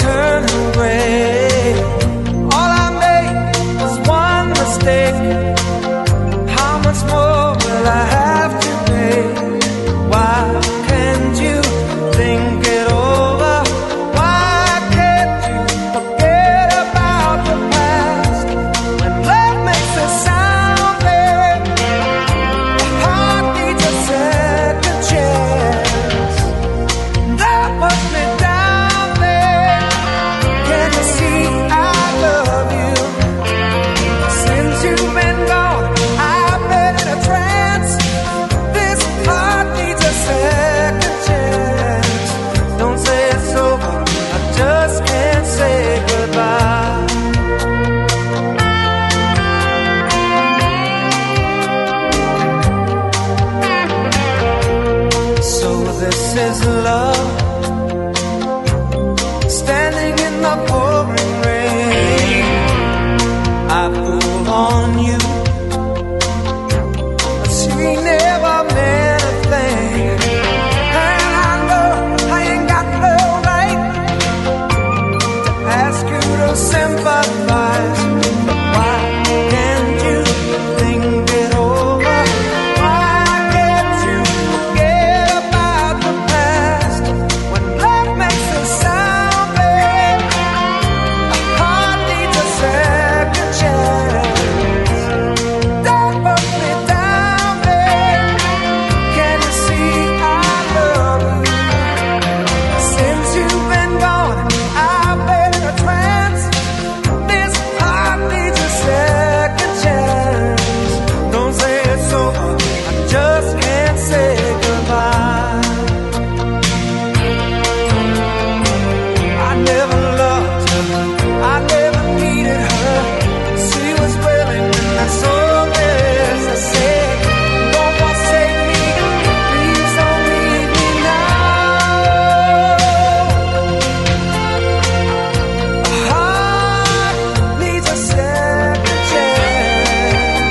to sympathize. Why can't you think it over? Why can't you forget about the past? When love makes a sound, babe, a heart needs a second chance. Don't put me down, babe. Can you see I love you? Since you've been gone, I've been in a trance. This heart needs a second chance. Don't say it's over, I just can't say goodbye. I never loved her, I never needed her. She was willing, and that's all there is to say. Don't forsake me, please don't leave me now. A heart needs a second chance.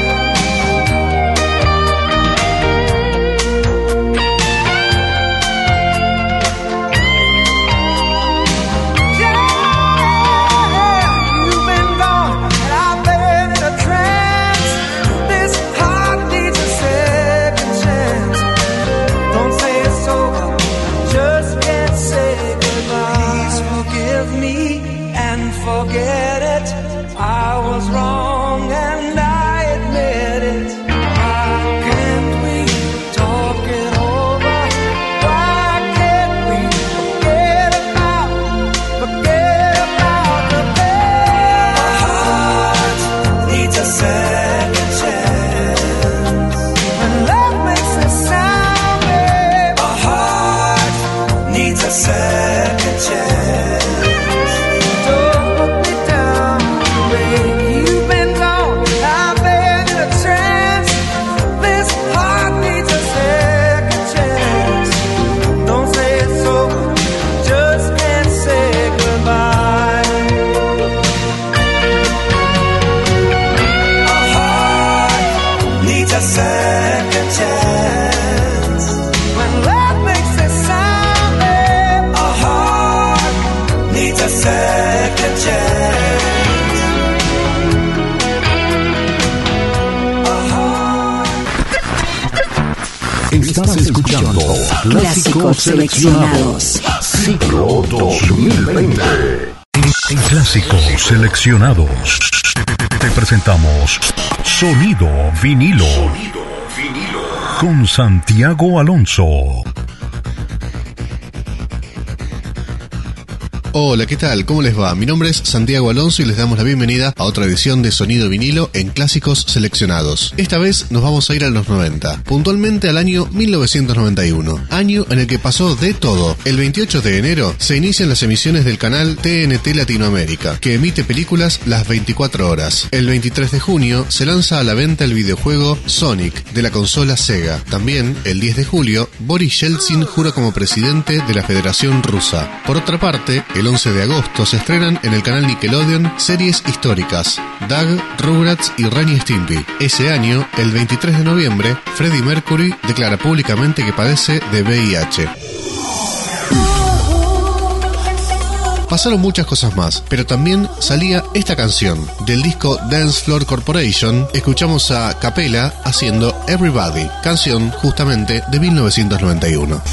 Yeah, you've been gone, and I've been in a trance. This heart needs a second chance. Don't say it's over, just can't say goodbye. Please forgive me and forget it. I was wrong and I admit it. Why can't we talk it over? Why can't we forget about, forget about the past? A heart needs a second chance. When love makes a sound, babe, a heart needs a second chance. Don't put me down, babe. You've been gone, I've been in a trance. This heart needs a second chance. Don't say it's over, just can't say goodbye. A heart needs a second chance. When love makes a sound, babe, a heart needs a second chance. A heart. Estás escuchando Clásicos seleccionados. Ciclo dos mil veinte. En Clásicos Seleccionados te presentamos Sonido Vinilo con Santiago Alonso. Hola, ¿qué tal? ¿Cómo les va? Mi nombre es Santiago Alonso y les damos la bienvenida a otra edición de Sonido Vinilo en Clásicos Seleccionados. Esta vez nos vamos a ir a los noventa, puntualmente al año mil novecientos noventa y uno, año en el que pasó de todo. El veintiocho de enero se inician las emisiones del canal T N T Latinoamérica, que emite películas las veinticuatro horas. El veintitrés de junio se lanza a la venta el videojuego Sonic de la consola Sega. También, el diez de julio, Boris Yeltsin jura como presidente de la Federación Rusa. Por otra parte, el once de agosto se estrenan en el canal Nickelodeon series históricas Doug, Rugrats y Ren y Stimpy. Ese año, el veintitrés de noviembre, Freddie Mercury declara públicamente que padece de V I H. Pasaron muchas cosas más, pero también salía esta canción. Del disco Dance Floor Corporation, escuchamos a Capela haciendo Everybody, canción justamente de mil novecientos noventa y uno.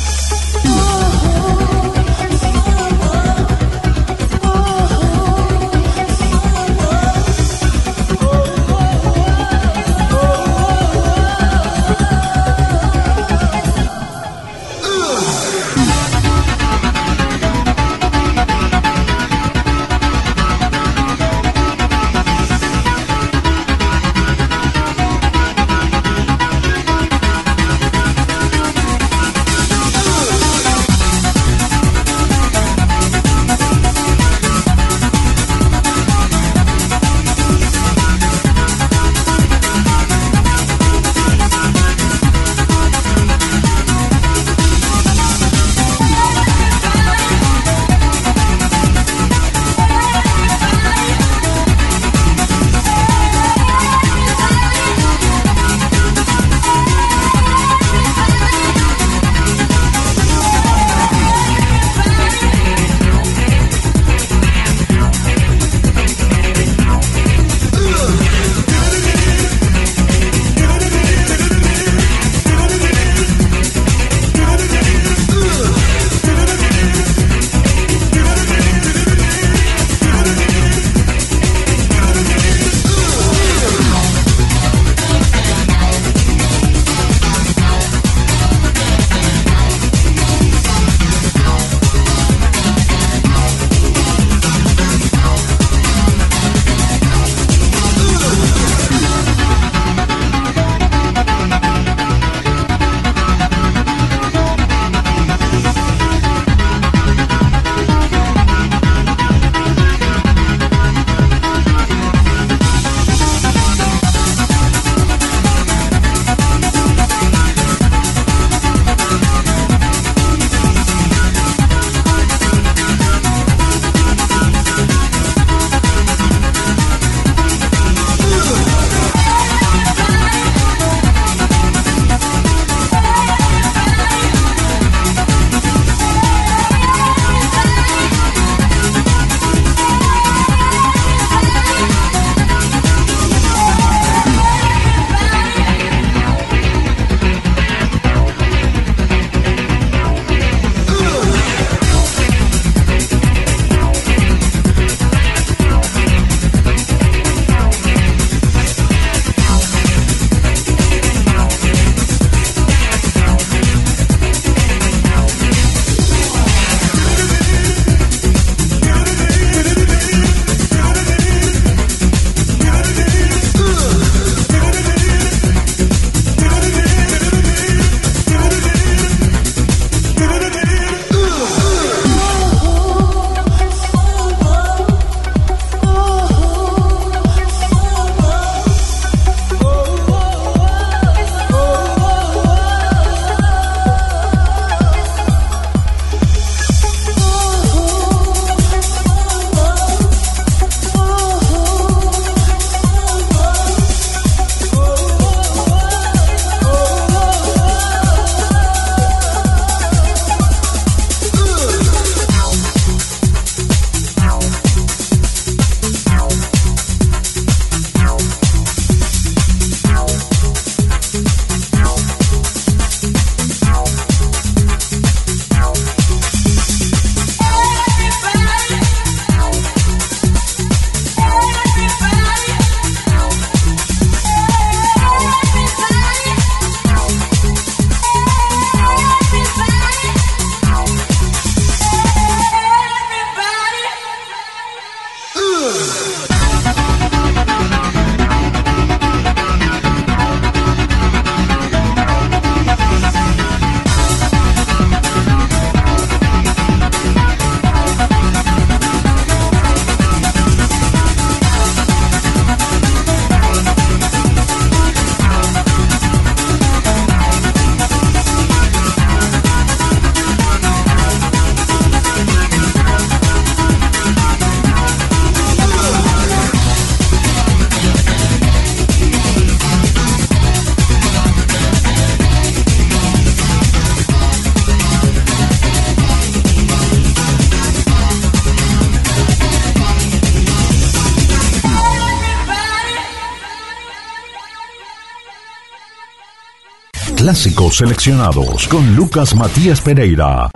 Clásicos seleccionados con Lucas Matías Pereira.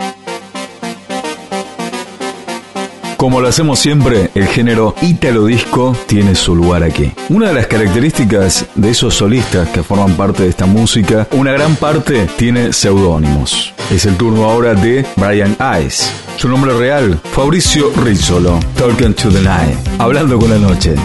Como lo hacemos siempre, el género Italo Disco tiene su lugar aquí. Una de las características de esos solistas que forman parte de esta música, una gran parte tiene seudónimos. Es el turno ahora de Brian Ice. Su nombre real, Fabrizio Rizzolo, Talking to the Night, hablando con la noche.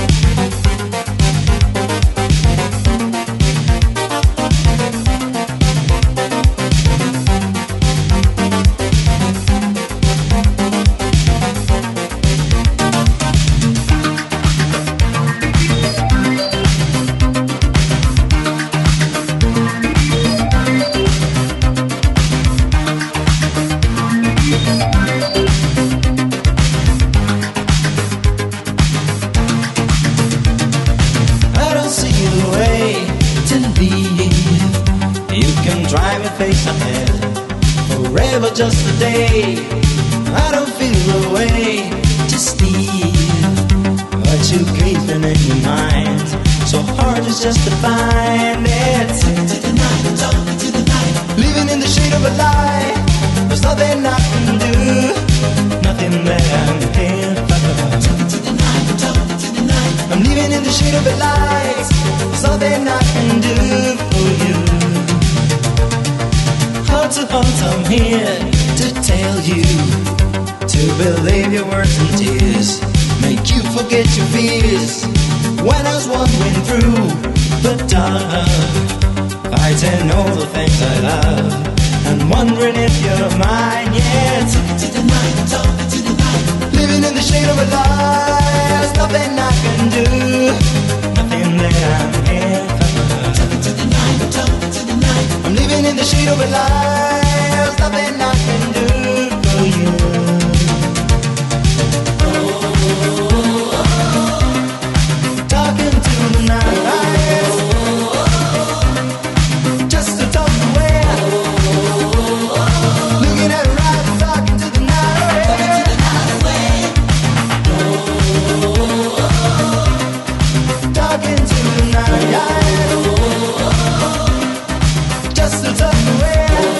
Just a day, I don't feel the way to steal what you keeping in your mind. So hard it's just to find it. Talking to the night, talking to the night. Living in the shade of a lie. There's nothing I can do, nothing that I can't find. Talking to the night, talking to the night. I'm living in the shade of a lie. There's nothing I can do for you. Heart to heart, I'm here to tell you to believe your words and tears, make you forget your fears. When I was wandering through the dark, fighting all the things I love, and wondering if you're mine. Yeah, talking to the night, talking to the night. Living in the shade of a lie. There's nothing I can do, nothing that I can't find. Talking to the night, talking to the night. I'm living in the shade of a lie. There's nothing I can do for you. Oh, oh, oh, oh. Talking to the night, just to talk away. Looking at her eyes, talking to the night, talking to the night, just to talk away.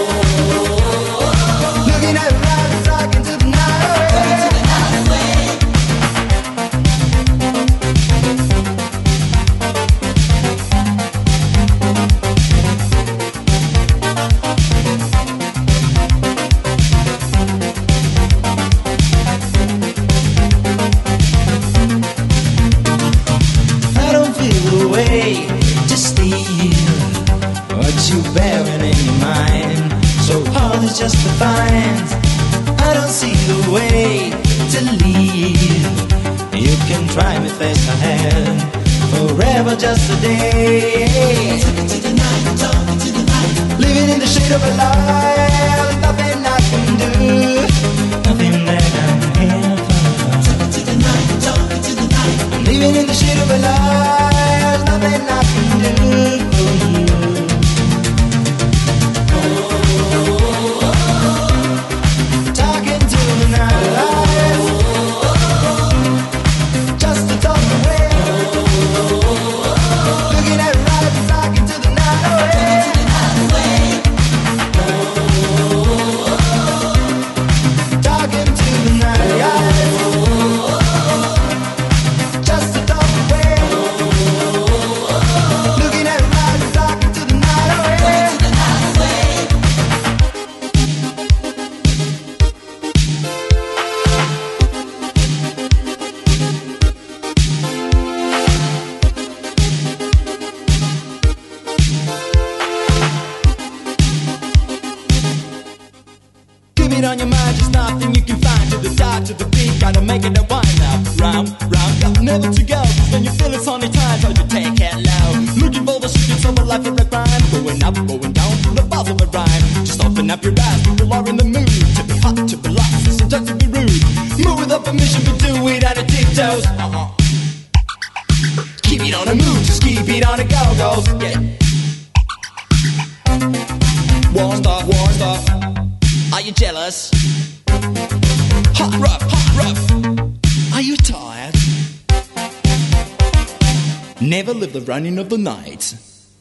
Just to find, I don't see the way to leave. You can try me face to hand, forever just a day. Talking to the night, talking to the night. Living in the shade of a lie. There's nothing I can do, nothing that I can't find. Talking to the night, talking to the night. I'm living in the shade of a lie. There's nothing I can do for you. Just to talk away. Looking at right, talking to the beat, gotta make it a wind up. Round, round, got never to go. Cause when you feel it's only time, so you take it low. Looking for the shooting of a life of a crime. Going up, going down, through the bars of a rhyme. Just open up your eyes, people are in the mood. To be hot, to be lost, sometimes to be rude. Move without permission, but do it on the tiptoes. Uh-uh. Keep it on the move, just keep it on the go-go's. Yeah. War stop, war stop. Are you jealous? Hot rough, hot rough. Are you tired? Never live the running of the night.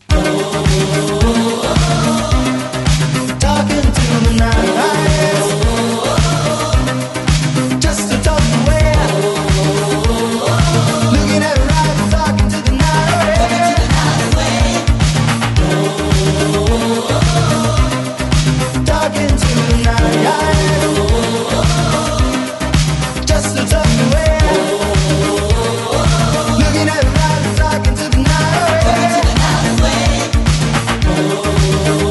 Talking to the night. Just to talk away. Looking at her eyes, talking to the night. Talking to the night. Just to talk away. Looking at her eyes, talking to the night.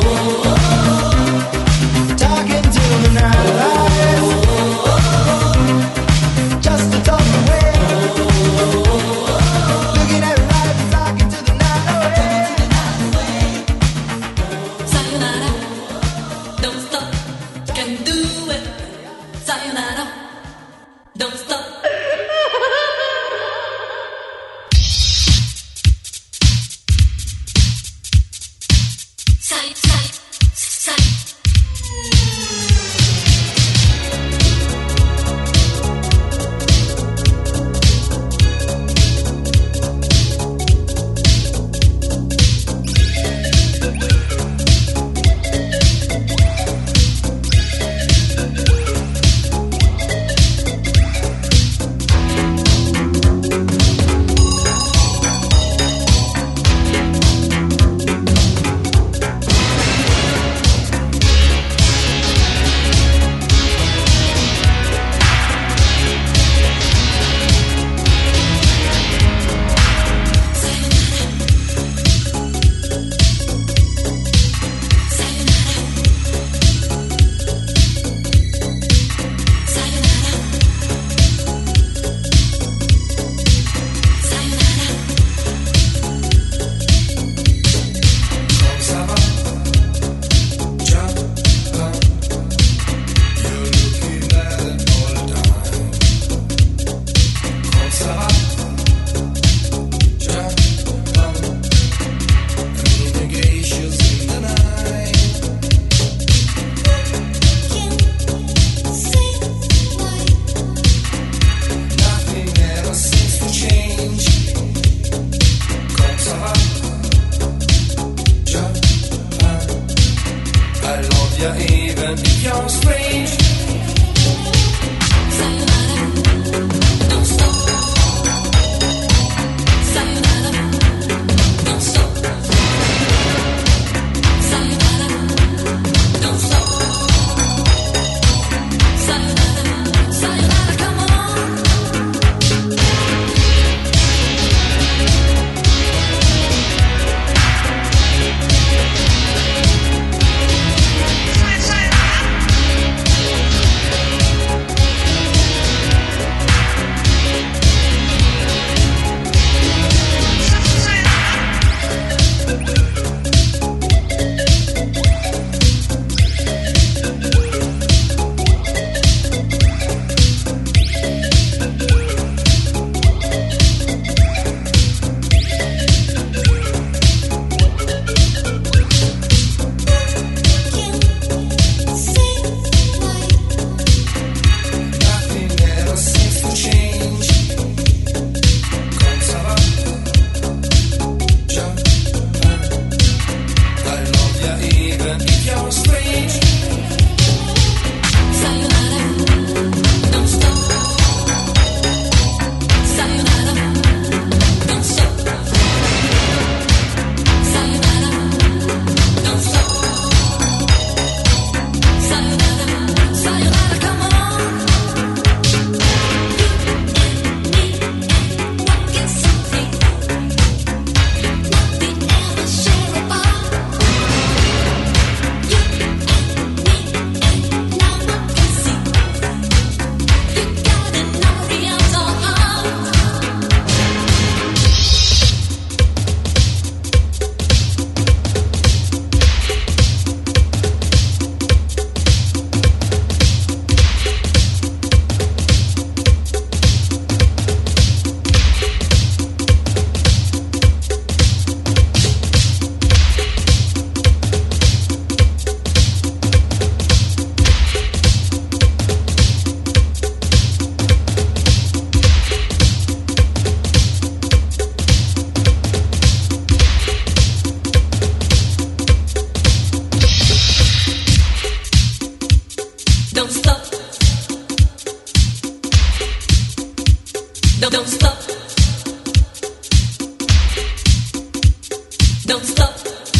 Don't stop.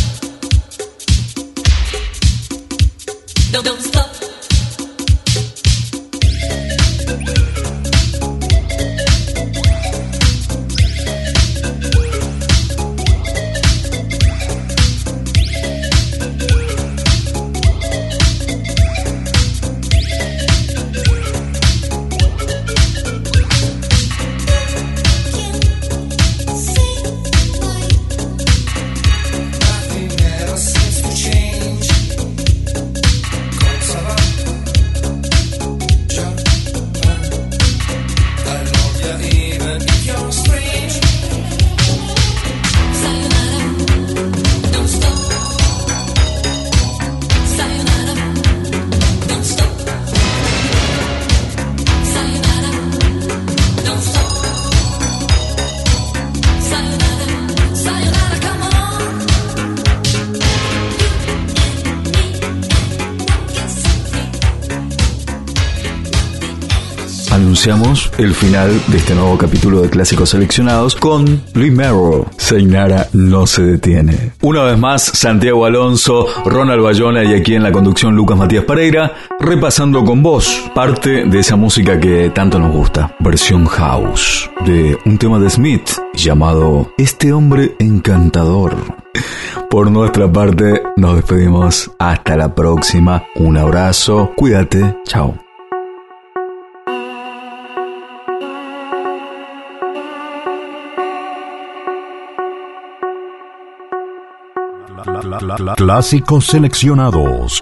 Don't, don't stop. Anunciamos el final de este nuevo capítulo de Clásicos Seleccionados con Louis Merrill. Seinara no se detiene. Una vez más, Santiago Alonso, Ronald Bayona y aquí en la conducción Lucas Matías Pereira, repasando con vos parte de esa música que tanto nos gusta. Versión house de un tema de Smith llamado Este hombre encantador. Por nuestra parte, nos despedimos. Hasta la próxima. Un abrazo. Cuídate. Chao. Clásicos seleccionados.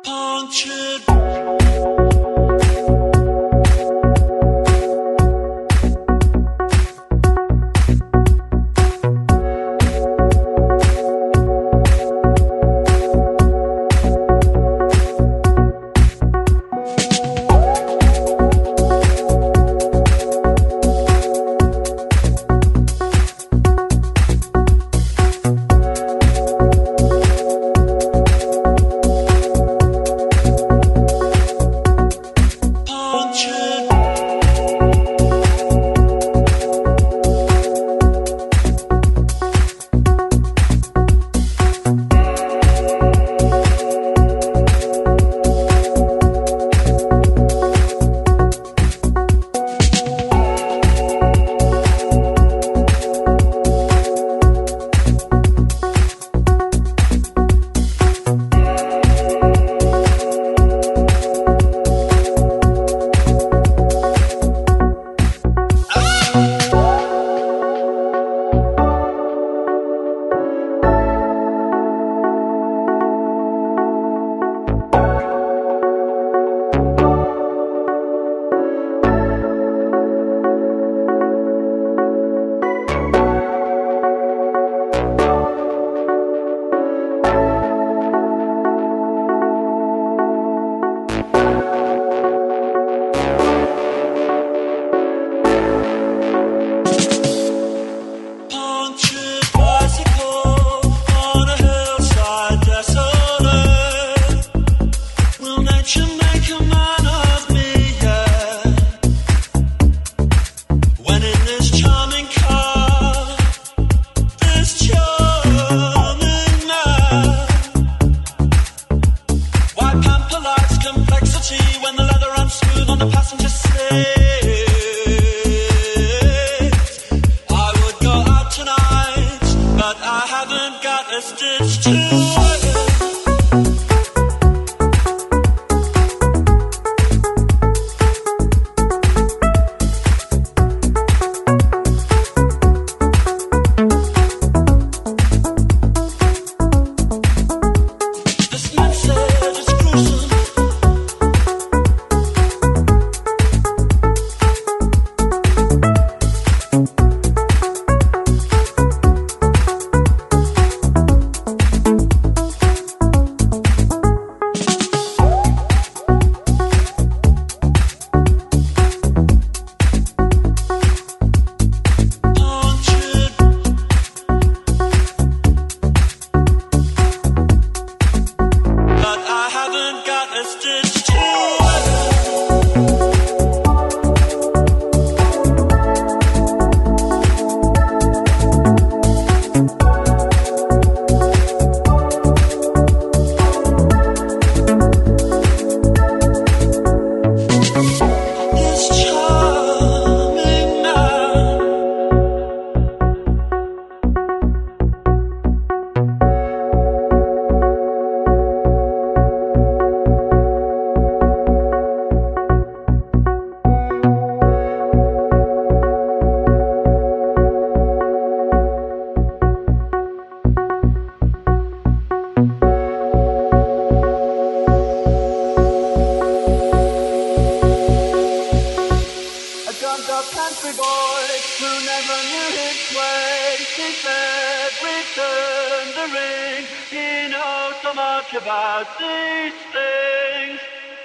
he said, return the ring. He knows so much about these things.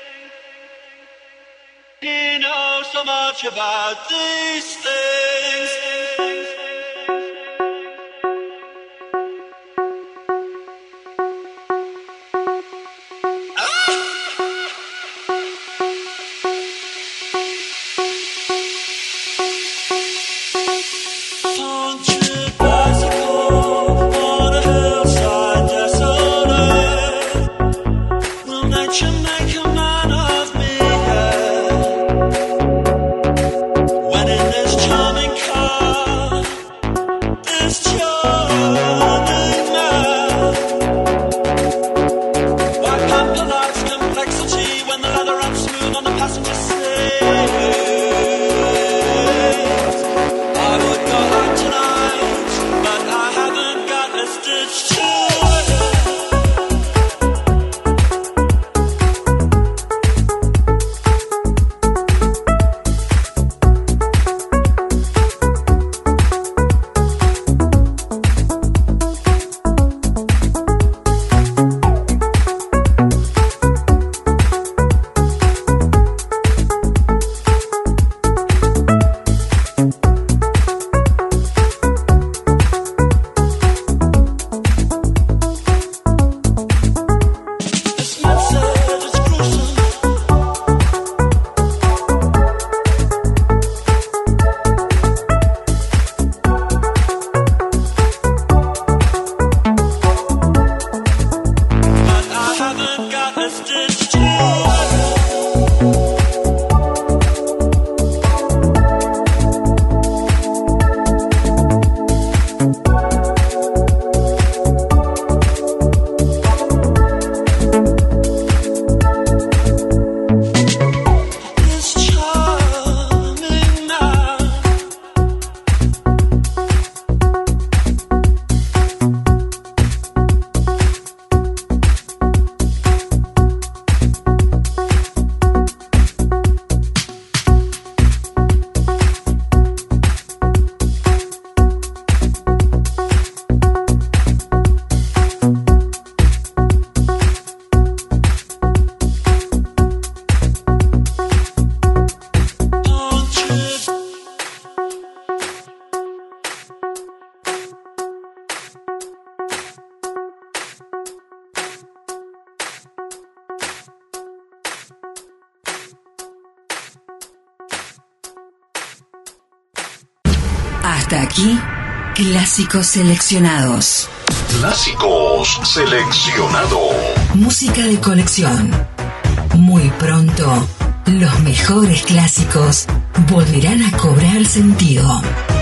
He knows so much about these things. Hasta aquí, clásicos seleccionados. Clásicos seleccionados. Música de colección. Muy pronto, los mejores clásicos volverán a cobrar sentido.